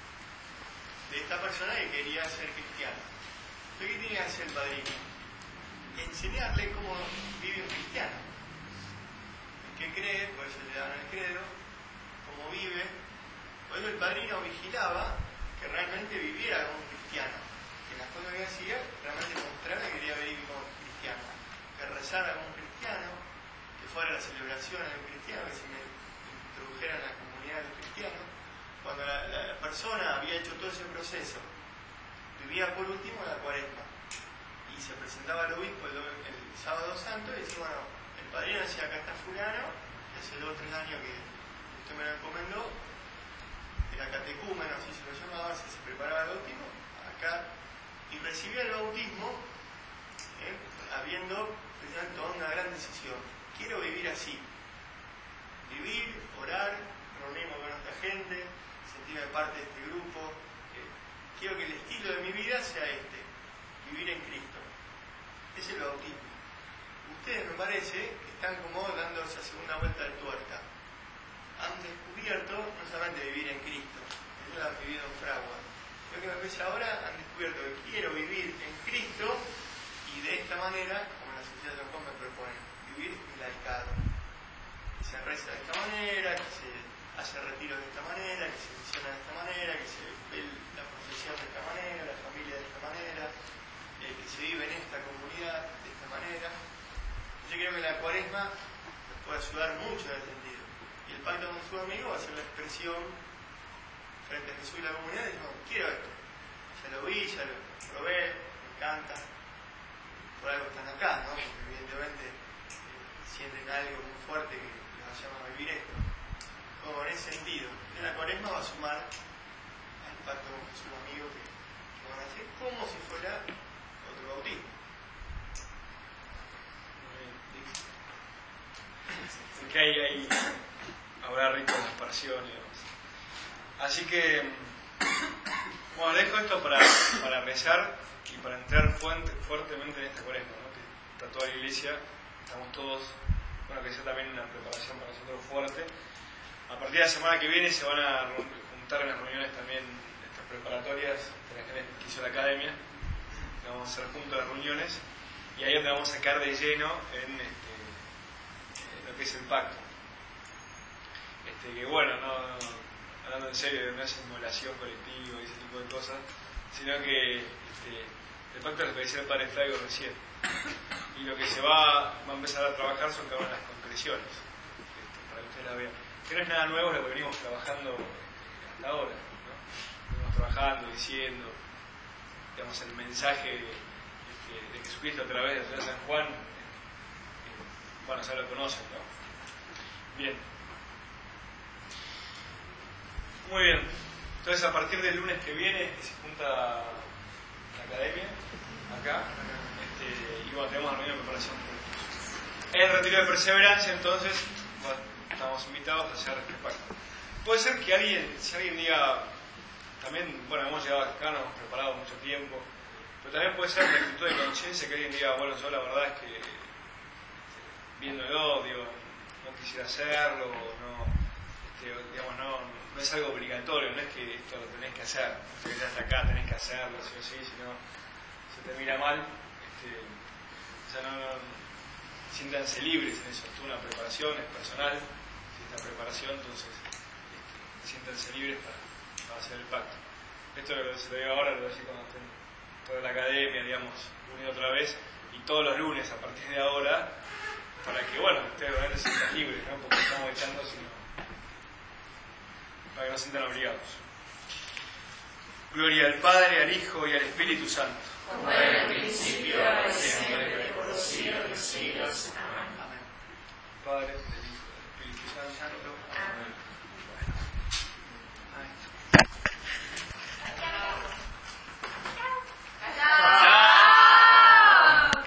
de esta persona que quería ser cristiano. ¿Qué tiene que hacer el padrino? Enseñarle cómo vive un cristiano. El que cree, por eso le daban el credo, cómo vive. Por eso el padrino vigilaba que realmente viviera como un cristiano. Que las cosas que hacía realmente mostrara que quería vivir como un cristiano. Que rezara como un cristiano, que fuera a la celebración de un cristiano, que se me introdujera en la comunidad de los cristianos. Cuando la persona había hecho todo ese proceso, vivía por último la Cuaresma. Y se presentaba al obispo el sábado santo y decía, bueno, el padrino decía, acá está fulano, que hace 2 o 3 años que usted me lo encomendó, era catecúmeno, así se lo llamaba, se preparaba el bautismo, acá, y recibía el bautismo, habiendo tomado una gran decisión. Quiero vivir así, vivir, orar, reunirme con esta gente, sentirme parte de este grupo, quiero que el estilo de mi vida sea vivir en Cristo. Es el bautismo. Ustedes, me parece, están como dando esa segunda vuelta de tuerca. Han descubierto no solamente vivir en Cristo, ellos lo han vivido en fragua. Lo que me parece ahora, han descubierto que quiero vivir en Cristo y de esta manera, como la sociedad de San Juan me propone, vivir laicado. Que se reza de esta manera, que se hace retiros de esta manera, que se misiona de esta manera, que se ve la profesión de esta manera, la familia de esta manera, que se vive en esta comunidad de esta manera. Yo creo que la cuaresma nos puede ayudar mucho en ese sentido. Y el pacto con su amigo va a ser la expresión frente a Jesús y la comunidad, y no, quiero esto. Ya lo vi, ya lo probé, me encanta. Por algo están acá, ¿no? Porque evidentemente sienten algo muy fuerte que los llama a vivir esto. Como en ese sentido, la cuaresma va a sumar al pacto con Jesús amigo que van a hacer como si fuera otro bautismo. Porque ahí habrá rico en aspersión y demás. Así que, bueno, dejo esto para rezar y para entrar fuertemente en esta cuaresma, ¿no? Que está toda la iglesia, estamos todos, bueno, que sea también una preparación para nosotros fuerte. A partir de la semana que viene se van a juntar en las reuniones también estas preparatorias que hizo la academia, que vamos a hacer juntos las reuniones, y ahí donde vamos a sacar de lleno en lo que es el pacto. Que bueno, hablando en serio, no es simulación colectiva y ese tipo de cosas, sino que el pacto es lo que decía el padre Flavio recién, y lo que se va a empezar a trabajar son cada una de las concreciones, para que ustedes la vean. Que no es nada nuevo lo que venimos trabajando hasta ahora, ¿no? Venimos trabajando, diciendo, digamos, el mensaje de Jesucristo a través de la ciudad de San Juan, bueno, ya lo conocen, ¿no? Bien. Muy bien. Entonces, a partir del lunes que viene, que se junta la academia, acá, y bueno, tenemos la reunión de preparación. En el retiro de perseverancia, entonces, bueno, estamos invitados a hacer este pacto. Puede ser que si alguien diga, también, bueno, hemos llegado acá, nos hemos preparado mucho tiempo, pero también puede ser la actitud de conciencia que alguien diga, bueno, yo la verdad es que, viéndolo, digo, no quisiera hacerlo, digamos, no es algo obligatorio, no es que esto lo tenés que hacer, no es que hasta acá tenés que hacerlo, sí o sí, si no se te mira mal, o sea, no siéntanse libres en eso, es una preparación, es personal, si esta preparación, entonces siéntanse libres para hacer el pacto. Esto se lo digo ahora, lo voy a decir cuando estén toda la academia, digamos, unido otra vez, y todos los lunes a partir de ahora, para que, bueno, ustedes realmente se sientan libres, ¿no? Porque estamos echando, sino para que no se sientan obligados. Gloria al Padre, al Hijo y al Espíritu Santo. Como en el principio, ahora y siempre.